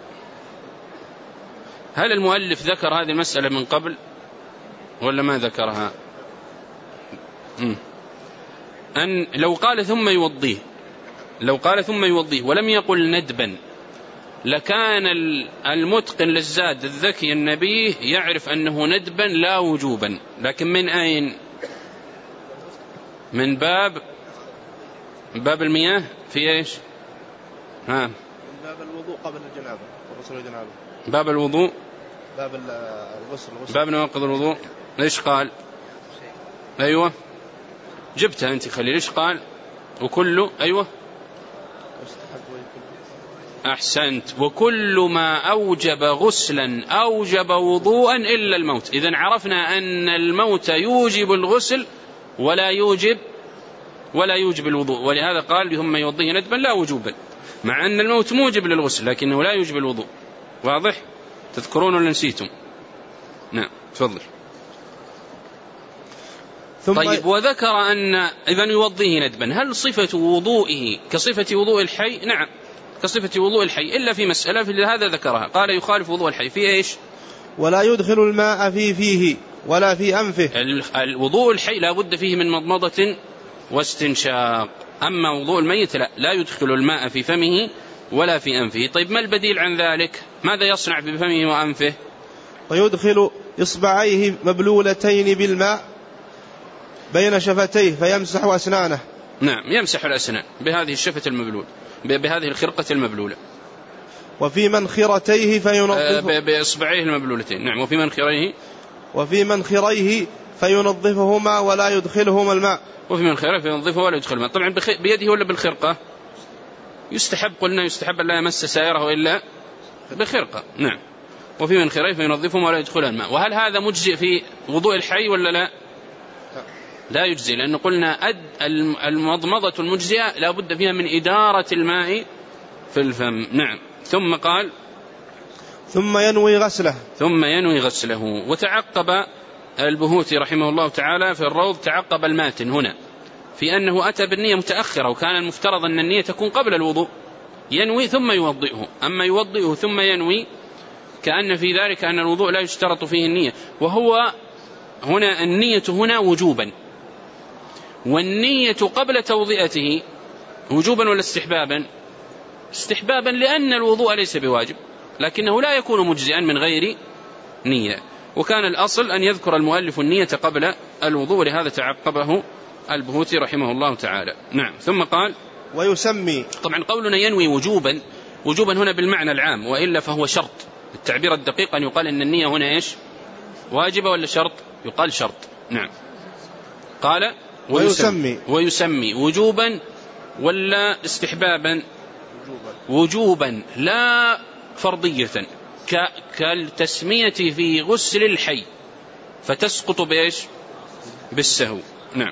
هل المؤلف ذكر هذه المسألة من قبل ولا ما ذكرها؟ أن لو قال ثم يوضيه لو قال ثم يوضيه ولم يقل ندبا لكان المتقن للزاد الذكي النبيه يعرف أنه ندبا لا وجوبا. لكن من أين؟ من باب باب المياه في إيش؟ ها؟ باب الوضوء قبل الجنابة وغسل الجنابة. باب الوضوء، باب الغسل، باب نواقض الوضوء. ليش قال؟ أيوة جبتها أنت خلي. ليش قال؟ وكله أيوة أحسنت. وكل ما أوجب غسلا أوجب وضوءا إلا الموت. إذن عرفنا أن الموت يوجب الغسل ولا يوجب ولا يوجب الوضوء، ولهذا قال ثم يوضيه ندبا لا وجوبا، مع أن الموت موجب للغسل لكنه لا يوجب الوضوء. واضح؟ تذكرون ولا نسيتم؟ نعم تفضل. طيب، وذكر أن إذن يوضيه ندبا. هل صفة وضوئه كصفة وضوء الحي؟ نعم كصفة وضوء الحي، إلا في مسألة في هذا ذكرها، قال يخالف وضوء الحي في إيش؟ ولا يدخل الماء في فيه ولا في أنفه. الوضوء الحي لا بد فيه من مضمضة واستنشاق، أما وضوء الميت لا, لا يدخل الماء في فمه ولا في أنفه. طيب، ما البديل عن ذلك؟ ماذا يصنع في فمه وأنفه؟ ويدخل إصبعيه مبلولتين بالماء بين شفتيه فيمسح أسنانه. نعم، يمسح الأسنان بهذه الشفة المبلولة، بهذه الخرقة المبلولة. وفي منخرتيه فينظف بإصبعيه المبلولتين. نعم. وفي منخريه وفي منخريه فينظفهما ولا يدخلهما الماء. وفي منخريه فينظفه ولا يدخل الماء. طبعا بيده ولا بالخرقة؟ يستحب، قلنا يستحب لا يمس سائره إلا بخرقة. نعم. وفي منخريه فينظفهما ولا يدخل الماء. وهل هذا مجزئ في وضوء الحي ولا لا؟ لا يجزي، لأن قلنا المضمضة المجزئة لا بد فيها من إدارة الماء في الفم. نعم. ثم قال ثم ينوي غسله ثم ينوي غسله. وتعقب البهوتي رحمه الله تعالى في الروض، تعقب الماتن هنا في أنه أتى بالنية متأخرة، وكان المفترض أن النية تكون قبل الوضوء، ينوي ثم يوضئه. أما يوضئه ثم ينوي كأن في ذلك أن الوضوء لا يشترط فيه النية، وهو هنا النية هنا وجوبا، والنية قبل توضئته وجوبا ولا استحبابا؟ استحبابا، لأن الوضوء ليس بواجب، لكنه لا يكون مجزئا من غير نية. وكان الأصل أن يذكر المؤلف النية قبل الوضوء، لهذا تعقبه البهوتي رحمه الله تعالى. نعم. ثم قال ويسمي. طبعا قولنا ينوي وجوبا، وجوبا هنا بالمعنى العام، وإلا فهو شرط. التعبير الدقيق أن يقال إن النية هنا إيش؟ واجبة ولا شرط؟ يقال شرط. نعم. قال ويسمي. ويسمي وجوبا ولا استحبابا؟ وجوبا لا فرضية، كالتسمية في غسل الحي فتسقط بإيش؟ بالسهو. نعم.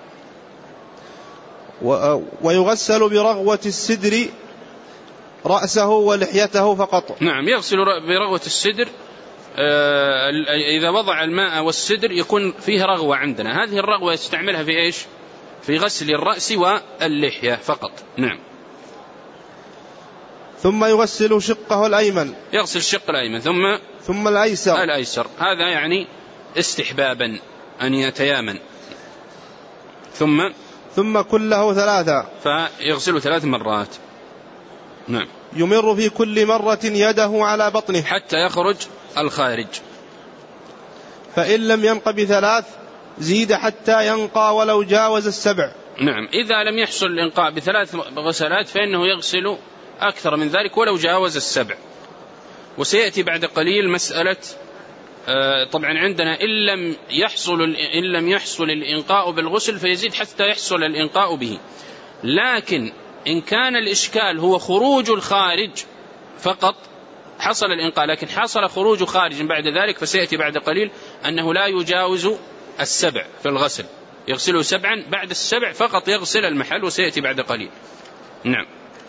ويغسل برغوة السدر رأسه ولحيته فقط. نعم، يغسل برغوة السدر. إذا وضع الماء والسدر يكون فيه رغوة عندنا، هذه الرغوة يستعملها في إيش؟ في غسل الرأس واللحية فقط. نعم. ثم يغسل شقه الأيمن، يغسل الشق الأيمن ثم ثم الأيسر الأيسر هذا يعني استحبابا أن يتيامن. ثم ثم كله ثلاثة، فيغسل ثلاث مرات. نعم. يمر في كل مرة يده على بطنه حتى يخرج الخارج، فإن لم ينق بثلاث زيد حتى ينقى ولو جاوز السبع. نعم. إذا لم يحصل الإنقاء بثلاث غسلات فإنه يغسل أكثر من ذلك ولو جاوز السبع. وسيأتي بعد قليل مسألة آه طبعا عندنا إن لم يحصل إن لم يحصل الإنقاء بالغسل فيزيد حتى يحصل الإنقاء به، لكن إن كان الإشكال هو خروج الخارج فقط حصل الإنقاء، لكن حصل خروج خارج بعد ذلك، فسيأتي بعد قليل أنه لا يجاوز السبع في الغسل، يغسله سبعا، بعد السبع فقط يغسل المحل، وسيأتي بعد قليل. نعم.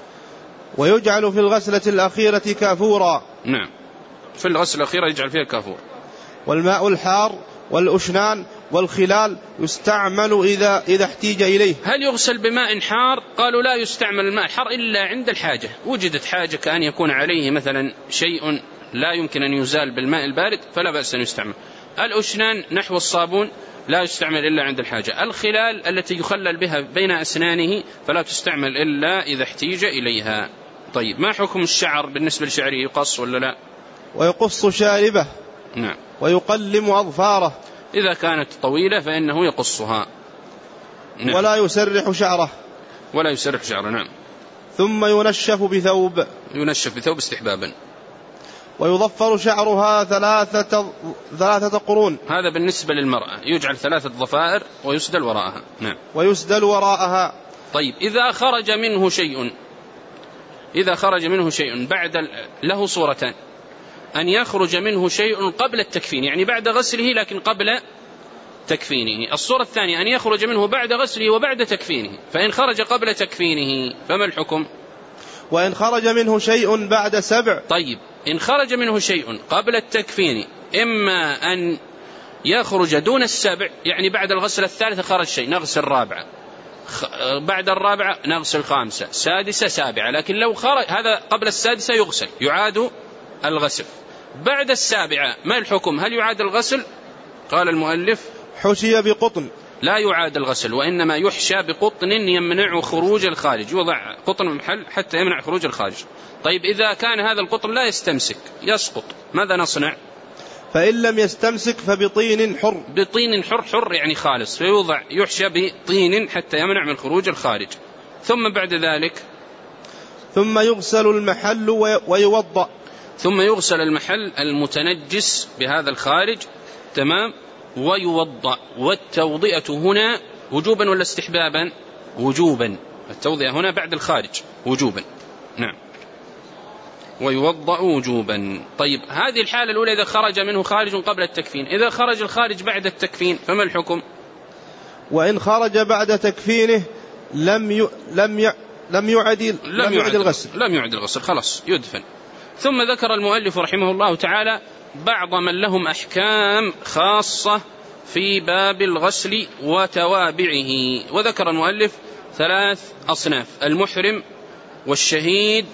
ويجعل في الغسلة الأخيرة كافورا. نعم، في الغسلة الأخيرة يجعل فيها كافور. والماء الحار والأشنان والخلال يستعمل إذا إذا احتيج إليه. هل يغسل بماء حار؟ قالوا لا يستعمل الماء الحار إلا عند الحاجة، وجدت حاجة كأن يكون عليه مثلا شيء لا يمكن أن يزال بالماء البارد فلا بأس أن يستعمل. الأشنان نحو الصابون لا يستعمل إلا عند الحاجة. الخلال التي يخلل بها بين أسنانه فلا تستعمل إلا إذا احتيج إليها. طيب، ما حكم الشعر بالنسبة لشعره؟ يقص ولا لا؟ ويقص شاربه. نعم. ويقلم أظفاره. إذا كانت طويلة فإنه يقصها. نعم. ولا يسرح شعره. ولا يسرح شعره. نعم. ثم ينشف بثوب. ينشف بثوب استحبابا. ويضفر شعرها ثلاثة ثلاثة قرون. هذا بالنسبة للمرأة، يجعل ثلاثة ضفائر ويسدل وراءها. نعم. ويسدل وراءها. طيب، إذا خرج منه شيء إذا خرج منه شيء بعد له صورتان: أن يخرج منه شيء قبل التكفين، يعني بعد غسله لكن قبل تكفينه. الصورة الثانية أن يخرج منه بعد غسله وبعد تكفينه. فإن خرج قبل تكفينه فما الحكم؟ وإن خرج منه شيء بعد سبع. طيب، إن خرج منه شيء قبل التكفين، إما أن يخرج دون السبع، يعني بعد الغسلة الثالثة خرج شيء نغسل الرابعة، بعد الرابعة نغسل الخامسة، سادسة، سابعة، لكن لو خرج هذا قبل السادسة يغسل، يعاد الغسل. بعد السابعة ما الحكم؟ هل يعاد الغسل؟ قال المؤلف: حشي بقطن. لا يعاد الغسل، وإنما يحشى بقطن يمنع خروج الخارج، يوضع قطن محل حتى يمنع خروج الخارج. طيب، إذا كان هذا القطن لا يستمسك يسقط، ماذا نصنع؟ فإن لم يستمسك فبطين حر. بطين حر، حر يعني خالص، فيوضع يحشى بطين حتى يمنع من خروج الخارج. ثم بعد ذلك ثم يغسل المحل ويوضأ. ثم يغسل المحل المتنجس بهذا الخارج، تمام، ويوضأ. والتوضئة هنا وجوبا ولا استحبابا؟ وجوبا. التوضئة هنا بعد الخارج وجوبا، نعم، ويوضأ وجوبا. طيب هذه الحالة الأولى إذا خرج منه خارج قبل التكفين. إذا خرج الخارج بعد التكفين فما الحكم؟ وإن خرج بعد تكفينه لم ي... لم ي... لم يعد لم, لم يعد الغسل لم يعد الغسل، خلاص يدفن. ثم ذكر المؤلف رحمه الله تعالى بعض من لهم أحكام خاصة في باب الغسل وتوابعه. وذكر المؤلف ثلاث أصناف: المحرم والشهيد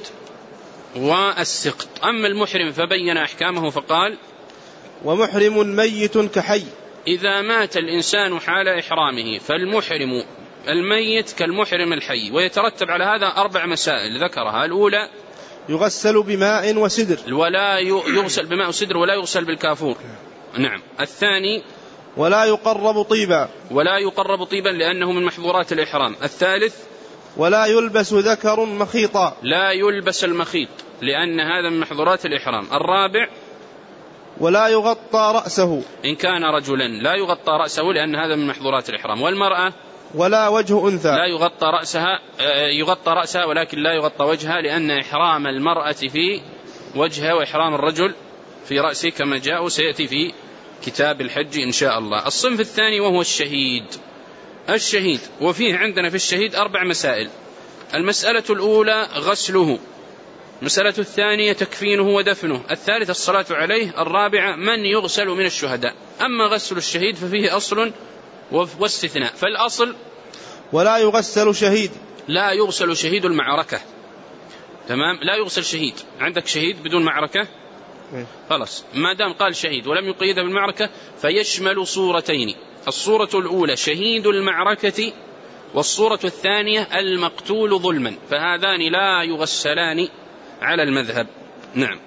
والسقط. أما المحرم فبين أحكامه فقال: ومحرم ميت كحي. إذا مات الإنسان حال إحرامه فالمحرم الميت كالمحرم الحي. ويترتب على هذا أربع مسائل ذكرها. الأولى: يغسل بماء وسدر، ولا يغسل بماء وسدر ولا يغسل بالكافور. نعم. الثاني: ولا يقرب طيبا، ولا يقرب طيبا لأنه من محظورات الإحرام. الثالث: ولا يلبس ذكر مخيطا، لا يلبس المخيط لأن هذا من محظورات الإحرام. الرابع: ولا يغطى رأسه، إن كان رجلا لا يغطى رأسه لأن هذا من محظورات الإحرام. والمرأة: ولا وجه أنثى، لا يغطى رأسها، يغطى رأسها ولكن لا يغطى وجهها، لأن إحرام المرأة في وجهها وإحرام الرجل في رأسه كما جاء سيأتي في كتاب الحج إن شاء الله. الصنف الثاني وهو الشهيد. الشهيد وفيه عندنا في الشهيد أربع مسائل. المسألة الأولى غسله، المسألة الثانية تكفينه ودفنه، الثالثة الصلاة عليه، الرابعة من يغسل من الشهداء. أما غسل الشهيد ففيه أصل واستثناء. فالأصل: ولا يغسل شهيد، لا يغسل شهيد المعركة، تمام، لا يغسل شهيد. عندك شهيد بدون معركة، خلاص، ما دام قال شهيد ولم يقيدها بالمعركة فيشمل صورتين: الصورة الأولى شهيد المعركة، والصورة الثانية المقتول ظلما، فهذان لا يغسلان على المذهب. نعم.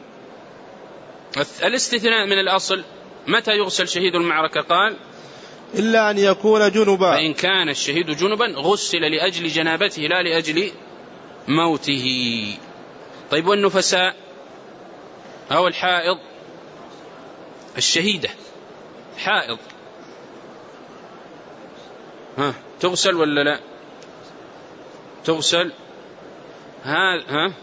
الاستثناء من الأصل: متى يغسل شهيد المعركة؟ قال: إلا أن يكون جنبا، فإن كان الشهيد جنبا غسل لأجل جنابته لا لأجل موته. طيب والنفساء أو الحائض؟ الشهيدة حائض ها تغسل ولا لا؟ تغسل. ها ها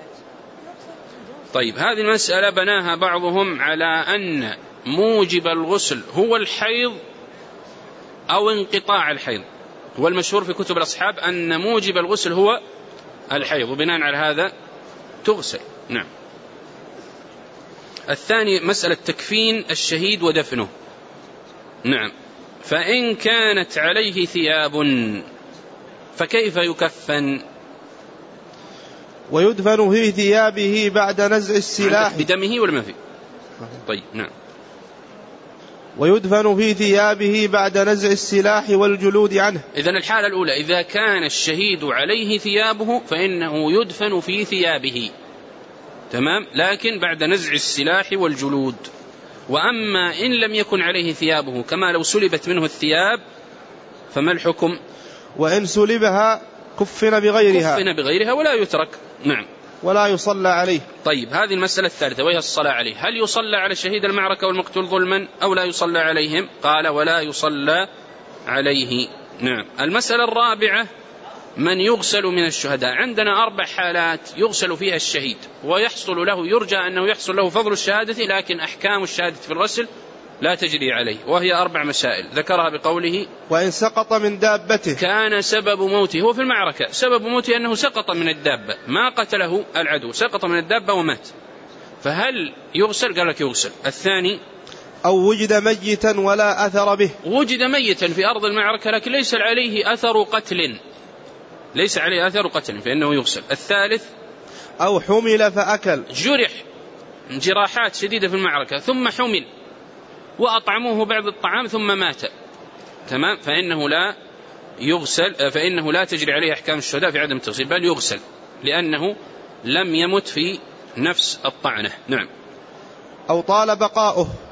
طيب هذه المسألة بناها بعضهم على أن موجب الغسل هو الحيض أو انقطاع الحيض، والمشهور في كتب الأصحاب أن موجب الغسل هو الحيض، وبناء على هذا تغسل. نعم. الثاني مسألة تكفين الشهيد ودفنه. نعم. فإن كانت عليه ثياب فكيف يكفن؟ ويدفن في ثيابه بعد نزع السلاح. بدمه ولا ما في؟ طيب نعم. ويدفن في ثيابه بعد نزع السلاح والجلود عنه. إذن الحالة الأولى إذا كان الشهيد عليه ثيابه فإنه يدفن في ثيابه، تمام، لكن بعد نزع السلاح والجلود. وأما إن لم يكن عليه ثيابه كما لو سلبت منه الثياب فما الحكم؟ وإن سلبها كفن بغيرها، كفن بغيرها ولا يترك. نعم. ولا يصلى عليه. طيب هذه المسألة الثالثة وهي الصلاة عليه. هل يصلى على شهيد المعركة والمقتول ظلما أو لا يصلى عليهم؟ قال: ولا يصلى عليه. نعم. المسألة الرابعة من يغسل من الشهداء. عندنا أربع حالات يغسل فيها الشهيد ويحصل له، يرجى أنه يحصل له فضل الشهادة، لكن أحكام الشهادة في الغسل لا تجري عليه، وهي أربع مسائل ذكرها بقوله: وإن سقط من دابته. كان سبب موته، هو في المعركة سبب موته أنه سقط من الدابة، ما قتله العدو، سقط من الدابة ومات، فهل يغسل؟ قال لك يغسل. الثاني: أو وجد ميتا ولا أثر به. وجد ميتا في أرض المعركة لكن ليس عليه أثر قتل، ليس عليه أثر قتل فإنه يغسل. الثالث: أو حمل فأكل. جرح جراحات شديدة في المعركة ثم حمل وأطعموه بعض الطعام ثم مات، تمام، فإنه لا يغسل، فإنه لا تجري عليه أحكام الشهداء في عدم التغسيل، بل يغسل لأنه لم يمت في نفس الطعنة. نعم. أو طال بقاؤه.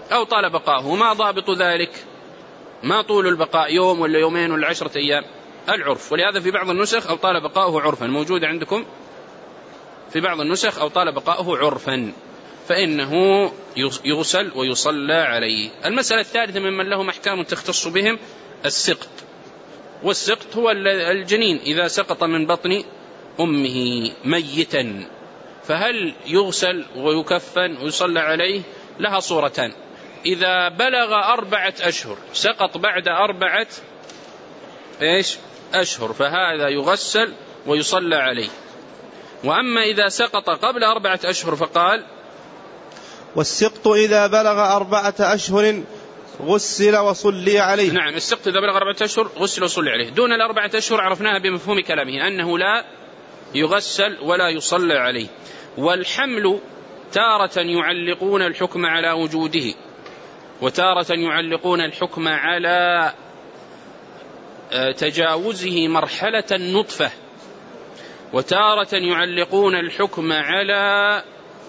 أو طال بقاؤه. ما ضابط ذلك؟ ما طول البقاء يوم ولا يومين ولا عشرة أيام؟ العرف. ولهذا في بعض النسخ أو طال بقاؤه عرفا، موجود عندكم في بعض النسخ أو طال بقاؤه عرفا، فإنه يغسل ويصلى عليه. المسألة الثالثة ممن لهم أحكام تختص بهم السقط. والسقط هو الجنين إذا سقط من بطن أمه ميتا، فهل يغسل ويكفن ويصلى عليه؟ لها صورتان. إذا بلغ أربعة أشهر، سقط بعد أربعة إيش أشهر، فهذا يغسل ويصلى عليه. وأما إذا سقط قبل أربعة أشهر فقال: والسقط إذا بلغ أربعة أشهر غسل وصلي عليه. نعم، السقط إذا بلغ أربعة أشهر غسل وصلي عليه. دون الأربعة أشهر عرفناها بمفهوم كلامه أنه لا يغسل ولا يصلى عليه. والحمل تارة يعلقون الحكم على وجوده، وتارة يعلقون الحكم على تجاوزه مرحلة النطفة، وتارة يعلقون الحكم على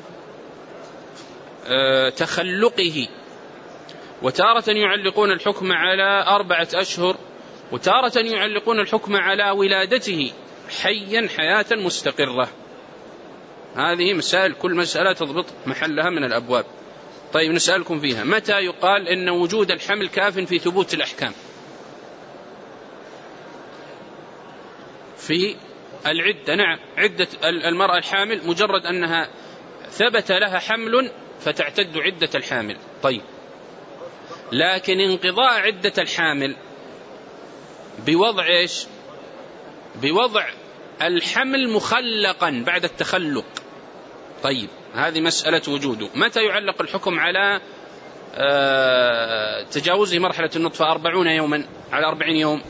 تخلقه، وتارة يعلقون الحكم على أربعة أشهر، وتارة يعلقون الحكم على ولادته حيا حياة مستقرة. هذه مسائل، كل مسألة تضبط محلها من الأبواب. طيب نسألكم فيها: متى يقال إن وجود الحمل كاف في ثبوت الأحكام؟ في العدة. نعم، عدة المرأة الحامل مجرد أنها ثبت لها حمل فتعتد عدة الحامل. طيب، لكن انقضاء عدة الحامل بوضع إيش؟ بوضع الحمل مخلقا بعد التخلق. طيب، هذه مسألة وجوده. متى يعلق الحكم على تجاوزه مرحلة النطفة؟ أربعون يوما، على أربعين يوم.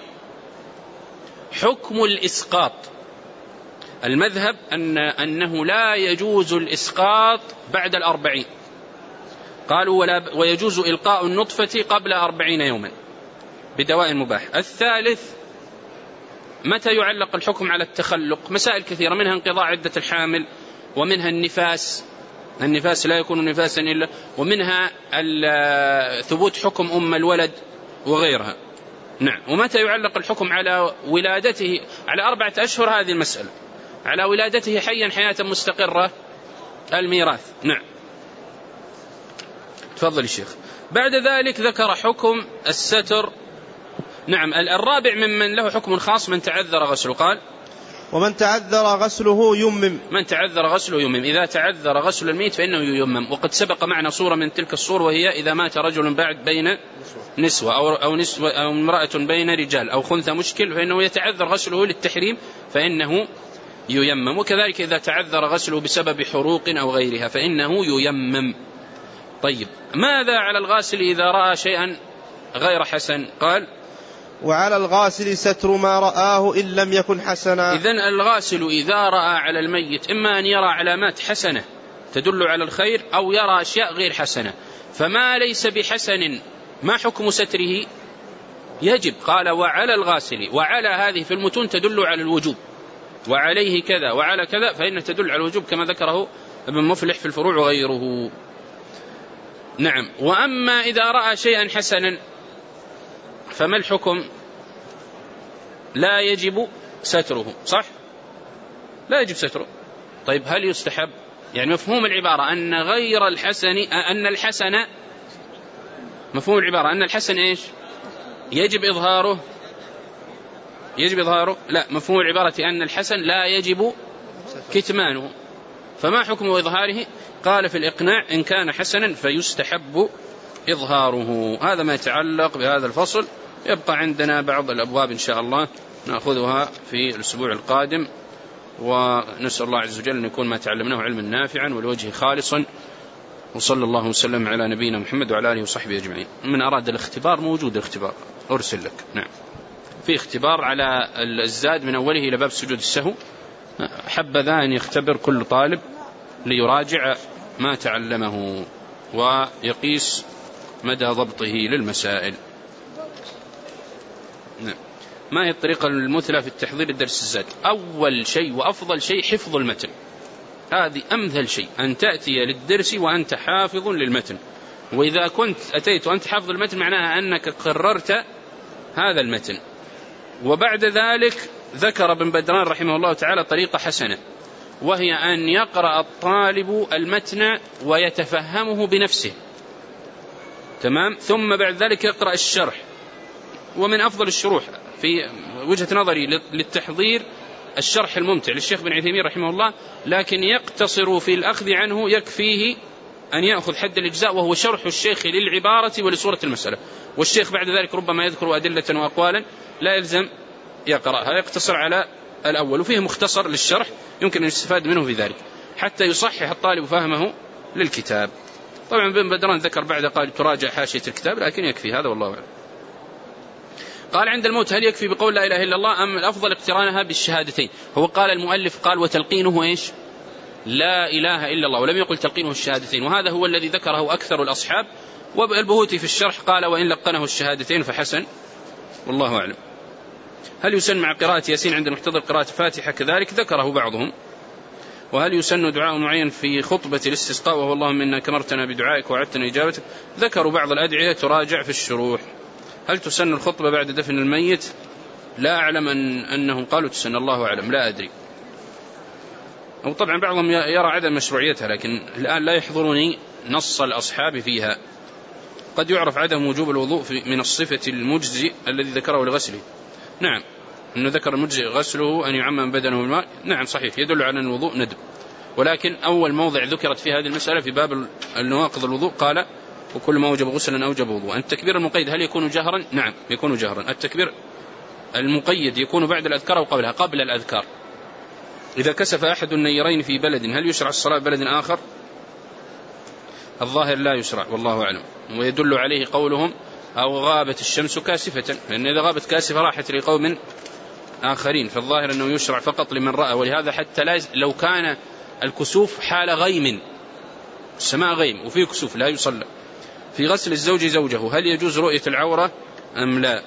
حكم الإسقاط، المذهب أن أنه لا يجوز الإسقاط بعد الأربعين. قالوا ولا ويجوز إلقاء النطفة قبل أربعين يوما بدواء مباح. الثالث: متى يعلق الحكم على التخلق؟ مسائل كثيرة، منها انقضاء عدة الحامل، ومنها النفاس، النفاس لا يكون نفاسا إلا، ومنها ثبوت حكم أم الولد وغيرها. نعم. ومتى يعلق الحكم على ولادته؟ على أربعة أشهر، هذه المسألة. على ولادته حيا حياة مستقرة، الميراث. نعم. تفضل الشيخ. بعد ذلك ذكر حكم الستر. نعم. الرابع ممن له حكم خاص من تعذر غسله، قال: ومن تعذر غسله يمم. من تعذر غسله يمم. إذا تعذر غسل الميت فإنه يمم. وقد سبق معنا صورة من تلك الصور، وهي إذا مات رجل بعد بين نسوة أو, أو, نسوة أو امرأة بين رجال أو خنثى مشكل، فإنه يتعذر غسله للتحريم فإنه ييمم. وكذلك إذا تعذر غسله بسبب حروق أو غيرها فإنه ييمم. طيب، ماذا على الغاسل إذا رأى شيئا غير حسن؟ قال: وعلى الغاسل ستر ما رآه إن لم يكن حسنا. إذن الغاسل إذا رأى على الميت إما أن يرى علامات حسنة تدل على الخير، أو يرى أشياء غير حسنة. فما ليس بحسن ما حكم ستره؟ يجب. قال: وعلى الغاسل. وعلى هذه في المتون تدل على الوجوب، وعليه كذا وعلى كذا، فإن تدل على الوجوب كما ذكره ابن مفلح في الفروع وغيره. نعم. وأما إذا رأى شيئا حسنا فما الحكم؟ لا يجب ستره، صح؟ لا يجب ستره. طيب، هل يستحب؟ يعني مفهوم العبارة أن غير الحسن، أن الحسن، مفهوم العبارة أن الحسن إيش؟ يجب إظهاره، يجب إظهاره. لا، مفهوم العبارة أن الحسن لا يجب كتمانه. فما حكم إظهاره؟ قال في الإقناع: إن كان حسنا فيستحب إظهاره. هذا ما يتعلق بهذا الفصل. يبقى عندنا بعض الأبواب إن شاء الله نأخذها في الأسبوع القادم، ونسأل الله عز وجل أن يكون ما تعلمناه علما نافعا والوجه خالصا. وصلى الله وسلم على نبينا محمد وعلى آله وصحبه أجمعين. من أراد الاختبار موجود الاختبار، أرسل لك. نعم، في اختبار على الزاد من أوله إلى باب سجود السهو. حبذا أن يختبر كل طالب ليراجع ما تعلمه ويقيس مدى ضبطه للمسائل. نعم. ما هي الطريقة المثلى في التحضير الدرس الزاد؟ أول شيء وأفضل شيء حفظ المتن، هذه أمثل شيء، أن تأتي للدرس وأنت حافظ للمتن، وإذا كنت أتيت وأنت حافظ المتن معناها أنك قررت هذا المتن. وبعد ذلك ذكر ابن بدران رحمه الله تعالى طريقة حسنة، وهي أن يقرأ الطالب المتن ويتفهمه بنفسه، تمام، ثم بعد ذلك يقرأ الشرح. ومن أفضل الشروح في وجهة نظري للتحضير الشرح الممتع للشيخ بن عثيمين رحمه الله، لكن يقتصر في الأخذ عنه، يكفيه أن يأخذ حد الإجزاء وهو شرح الشيخ للعبارة ولصورة المسألة، والشيخ بعد ذلك ربما يذكر أدلة وأقوالا لا يلزم يقرأها، يقتصر على الأول، وفيه مختصر للشرح يمكن أن يستفاد منه في ذلك حتى يصحح الطالب فهمه للكتاب. طبعا ابن بدران ذكر بعد قال تراجع حاشية الكتاب، لكن يكفي هذا والله أعلم. قال عند الموت هل يكفي بقول لا إله إلا الله أم الأفضل اقترانها بالشهادتين؟ هو قال المؤلف قال وتلقينه إيش؟ لا إله إلا الله، ولم يقل تلقينه الشهادتين، وهذا هو الذي ذكره أكثر الأصحاب. والبهوتي في الشرح قال وإن لقنه الشهادتين فحسن، والله أعلم. هل يسن مع قراءة ياسين عند المحتضر قراءة فاتحة؟ كذلك ذكره بعضهم. وهل يسن دعاء معين في خطبة الاستسقاء وهو اللهم إنا كمرتنا بدعائك وعدتنا إجابتك؟ ذكروا بعض الأدعية تراجع في الشروح. هل تسن الخطبة بعد دفن الميت؟ لا أعلم أن أنهم قالوا تسن، الله أعلم، لا أدري. أو طبعا بعضهم يرى عدم مشروعيتها، لكن الآن لا يحضرني نص الأصحاب فيها. قد يعرف عدم وجوب الوضوء من الصفة المجزي الذي ذكره لغسله. نعم، أنه ذكر المجزي غسله أن يعمم بدنه بالماء، نعم صحيح، يدل على أن الوضوء ندب. ولكن أول موضع ذكرت في هذه المسألة في باب النواقض الوضوء قال وكل ما وجب غسلا أوجب وضوء. التكبير المقيد هل يكون جهرا؟ نعم يكون جهرا. التكبير المقيد يكون بعد الأذكار أو قبلها؟ قبل الأذكار. إذا كسف أحد النيرين في بلد هل يشرع الصلاة ببلد آخر؟ الظاهر لا يشرع والله أعلم. ويدل عليه قولهم أو غابت الشمس كاسفة، لأن إذا غابت كاسفة راحت لقوم آخرين، فالظاهر أنه يشرع فقط لمن رأى. ولهذا حتى لو كان الكسوف حال غيم، السماء غيم وفيه كسوف لا يصلى. في غسل الزوج زوجه هل يجوز رؤية العورة أم لا؟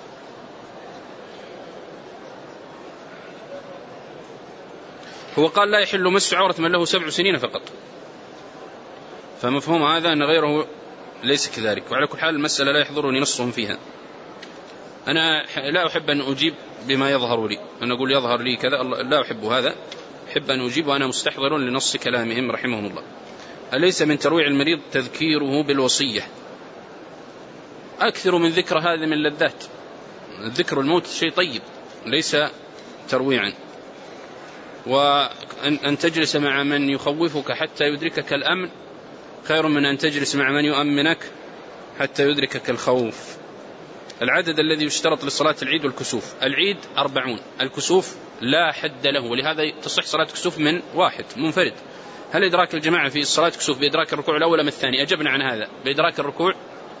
هو قال لا يحل مس عورة من له سبع سنين فقط، فمفهوم هذا أن غيره ليس كذلك. وعلى كل حال المسألة لا يحضرني نصهم فيها. أنا لا أحب أن أجيب بما يظهر لي، أنا أقول يظهر لي كذا، لا أحب هذا، أحب أن أجيب وأنا مستحضر لنص كلامهم رحمهم الله. أليس من ترويع المريض تذكيره بالوصية؟ أكثر من ذكر هذا من لذات. ذكر الموت شيء طيب ليس ترويعا. وأن تجلس مع من يخوفك حتى يدركك الأمن خير من أن تجلس مع من يؤمنك حتى يدركك الخوف. العدد الذي يشترط لصلاة العيد والكسوف، العيد أربعون، الكسوف لا حد له، ولهذا تصح صلاة كسوف من واحد منفرد. هل إدراك الجماعة في صلاة كسوف بإدراك الركوع الأول أم الثاني؟ أجبنا عن هذا، بإدراك الركوع.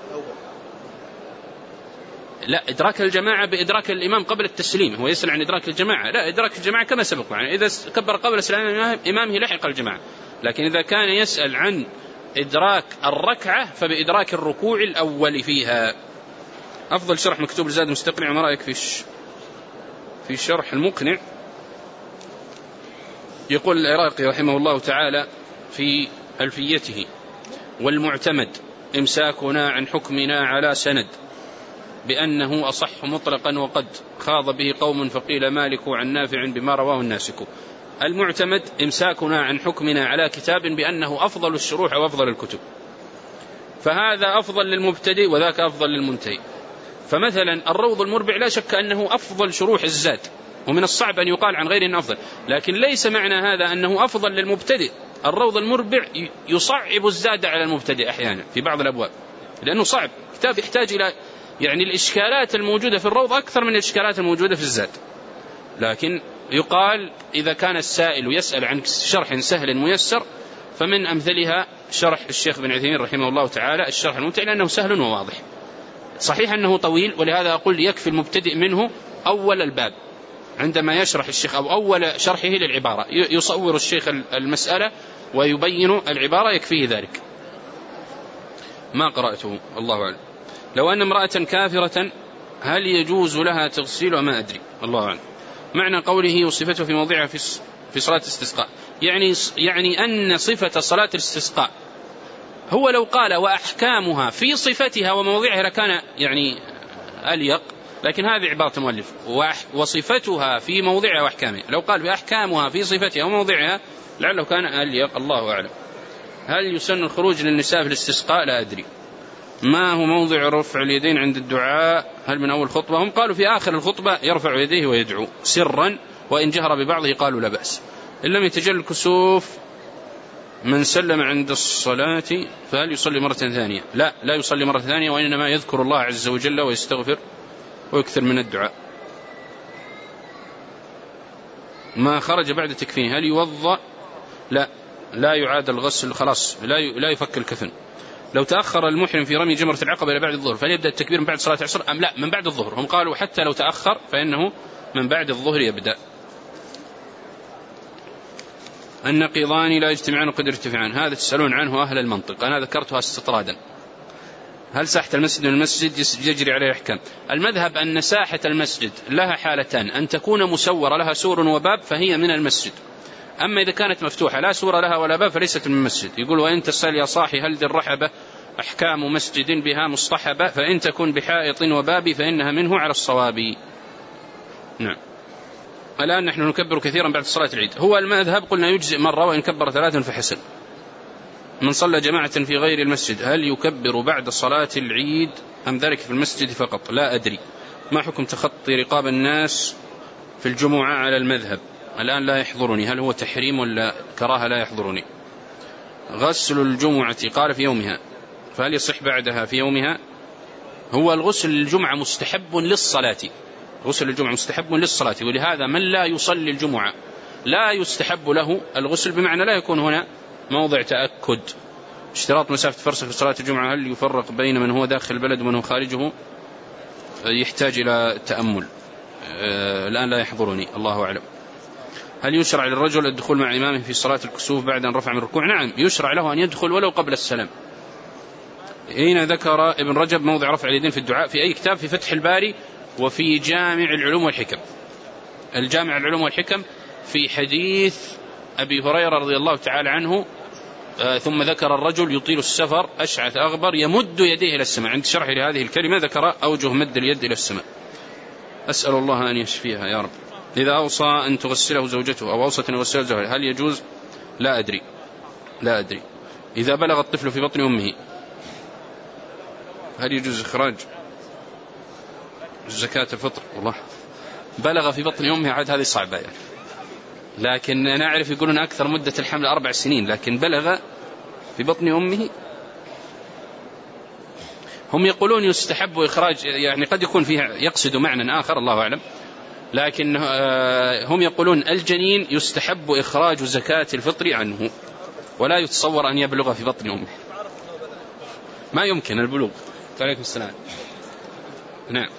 لا، إدراك الجماعة بإدراك الإمام قبل التسليم. هو يسأل عن إدراك الجماعة، لا، إدراك الجماعة كما سبق معنا، إذا كبر قبل سلام إمامه لحق الجماعة. لكن إذا كان يسأل عن إدراك الركعة فبإدراك الركوع الأول فيها. أفضل شرح مكتوب لزاد مستقنع، وما رأيك في في شرح المقنع؟ يقول العراقي رحمه الله تعالى في ألفيته: والمعتمد إمساكنا عن حكمنا على سند بأنه أصح مطلقا، وقد خاض به قوم فقيل مالك عن نافع بما رواه الناسك. المعتمد إمساكنا عن حكمنا على كتاب بأنه أفضل الشروح وأفضل الكتب، فهذا أفضل للمبتدئ وذاك أفضل للمنتهي. فمثلا الروض المربع لا شك أنه أفضل شروح الزاد، ومن الصعب أن يقال عن غيره أنه أفضل، لكن ليس معنى هذا أنه أفضل للمبتدئ. الروض المربع يصعب الزاد على المبتدئ أحيانا في بعض الأبواب، لأنه صعب، كتاب يحتاج إلى يعني الإشكالات الموجودة في الروض أكثر من الإشكالات الموجودة في الزاد. لكن يقال إذا كان السائل يسأل عن شرح سهل ميسر فمن أمثلها شرح الشيخ بن عثيمين رحمه الله تعالى الشرح الممتع، لأنه سهل وواضح. صحيح أنه طويل، ولهذا أقول يكفي المبتدئ منه أول الباب عندما يشرح الشيخ، أو أول شرحه للعبارة، يصور الشيخ المسألة ويبين العبارة، يكفيه ذلك. ما قرأته الله أعلم. لو أن امرأة كافرة هل يجوز لها تغسيل؟ ما أدري، الله أعلم. معنى قوله وصفته في موضعها في في صلاة الاستسقاء، يعني يعني أن صفة صلاة الاستسقاء هو لو قال وأحكامها في صفتها وموضعها لكان يعني أليق، لكن هذه عبارة المؤلف وصفتها في موضعها وأحكامها. لو قال بأحكامها في صفتها وموضعها لعله كان أليق، الله أعلم. هل يسن الخروج للنساء في الاستسقاء؟ لا أدري. ما هو موضع رفع اليدين عند الدعاء؟ هل من أول خطبة؟ هم قالوا في آخر الخطبة يرفع يديه ويدعو سرا، وإن جهر ببعضه قالوا لا بأس. إن لم يتجل الكسوف من سلم عند الصلاة فهل يصلي مرة ثانية؟ لا، لا يصلي مرة ثانية، وإنما يذكر الله عز وجل ويستغفر ويكثر من الدعاء. ما خرج بعد تكفينه هل يوضأ؟ لا، لا يعاد الغسل، خلاص لا لا يفك الكفن. لو تأخر المحرم في رمي جمرة العقبة إلى بعد الظهر فهل يبدأ التكبير من بعد صلاة العصر أم لا؟ من بعد الظهر. هم قالوا حتى لو تأخر فإنه من بعد الظهر يبدأ. النقيضان لا يجتمعان وقد يرتفعان، هذا تسألون عنه أهل المنطق، أنا ذكرتها استطرادا. هل ساحة المسجد من المسجد يجري عليه الأحكام؟ المذهب أن ساحة المسجد لها حالتان، أن تكون مسورة لها سور وباب فهي من المسجد، أما إذا كانت مفتوحة لا سور لها ولا باب فليست من المسجد. يقول وإن تسأل يا صاحي هل ذي الرحبة أحكام مسجد بها مصطحبة، فإن تكن بحائط وباب فإنها منه على الصواب. نعم. الآن نحن نكبر كثيرا بعد صلاة العيد. هو المذهب قلنا يجزئ مرة وإن كبر ثلاثا فحسن. من صلى جماعة في غير المسجد هل يكبر بعد صلاة العيد أم ذلك في المسجد فقط؟ لا أدري. ما حكم تخطي رقاب الناس في الجمعة على المذهب؟ الآن لا يحضرني، هل هو تحريم ولا كراهة؟ لا يحضرني. غسل الجمعة قال في يومها فهل يصح بعدها في يومها؟ هو الغسل الجمعة مستحب للصلاة، غسل الجمعة مستحب للصلاة، ولهذا من لا يصلي الجمعة لا يستحب له الغسل، بمعنى لا يكون هنا موضع تأكد. اشتراط مسافة فرسخ في صلاة الجمعة هل يفرق بين من هو داخل البلد ومن هو خارجه؟ يحتاج إلى تأمل. الآن لا يحضرني، الله أعلم. هل يشرع للرجل الدخول مع إمامه في صلاة الكسوف بعد أن رفع من الركوع؟ نعم، يشرع له أن يدخل ولو قبل السلام. أين ذكر ابن رجب موضع رفع اليدين في الدعاء؟ في أي كتاب؟ في فتح الباري وفي جامع العلوم والحكم. الجامع العلوم والحكم في حديث أبي هريرة رضي الله تعالى عنه آه ثم ذكر الرجل يطيل السفر أشعث أغبر يمد يديه إلى السماء. عند شرح لهذه الكلمة ذكر أوجه مد اليد إلى السماء. أسأل الله أن يشفيها يا رب. إذا أوصى أن تغسله زوجته أو أوصت أن يغسله زوجته هل يجوز؟ لا أدري، لا أدري. إذا بلغ الطفل في بطن أمه هل يجوز إخراج زكاة الفطر؟ والله بلغ في بطن أمه عاد هذه صعبة يعني. لكن أنا أعرف يقولون أكثر مدة الحمل أربع سنين، لكن بلغ في بطن أمه هم يقولون يستحب إخراج، يعني قد يكون فيها يقصد معنى آخر الله أعلم، لكن هم يقولون الجنين يستحب إخراج زكاة الفطر عنه، ولا يتصور أن يبلغ في بطن أمه، ما يمكن البلوغ. عليكم السلام. نعم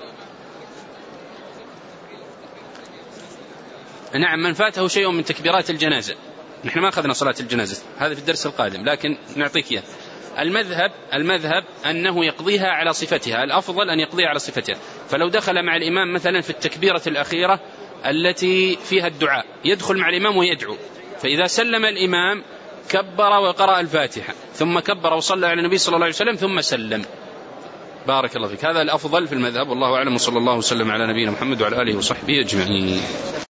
نعم. من فاته شيء من تكبيرات الجنازة، نحن ما أخذنا صلاة الجنازة، هذا في الدرس القادم، لكن نعطيك إياه. المذهب المذهب أنه يقضيها على صفتها، الأفضل أن يقضيها على صفتها. فلو دخل مع الإمام مثلا في التكبيرة الأخيرة التي فيها الدعاء يدخل مع الإمام ويدعو، فإذا سلم الإمام كبر وقرأ الفاتحة ثم كبر وصلى على النبي صلى الله عليه وسلم ثم سلم. بارك الله فيك. هذا الأفضل في المذهب والله أعلم، وصلى الله وسلم على نبينا محمد وعلى آله وصحبه أجمعين.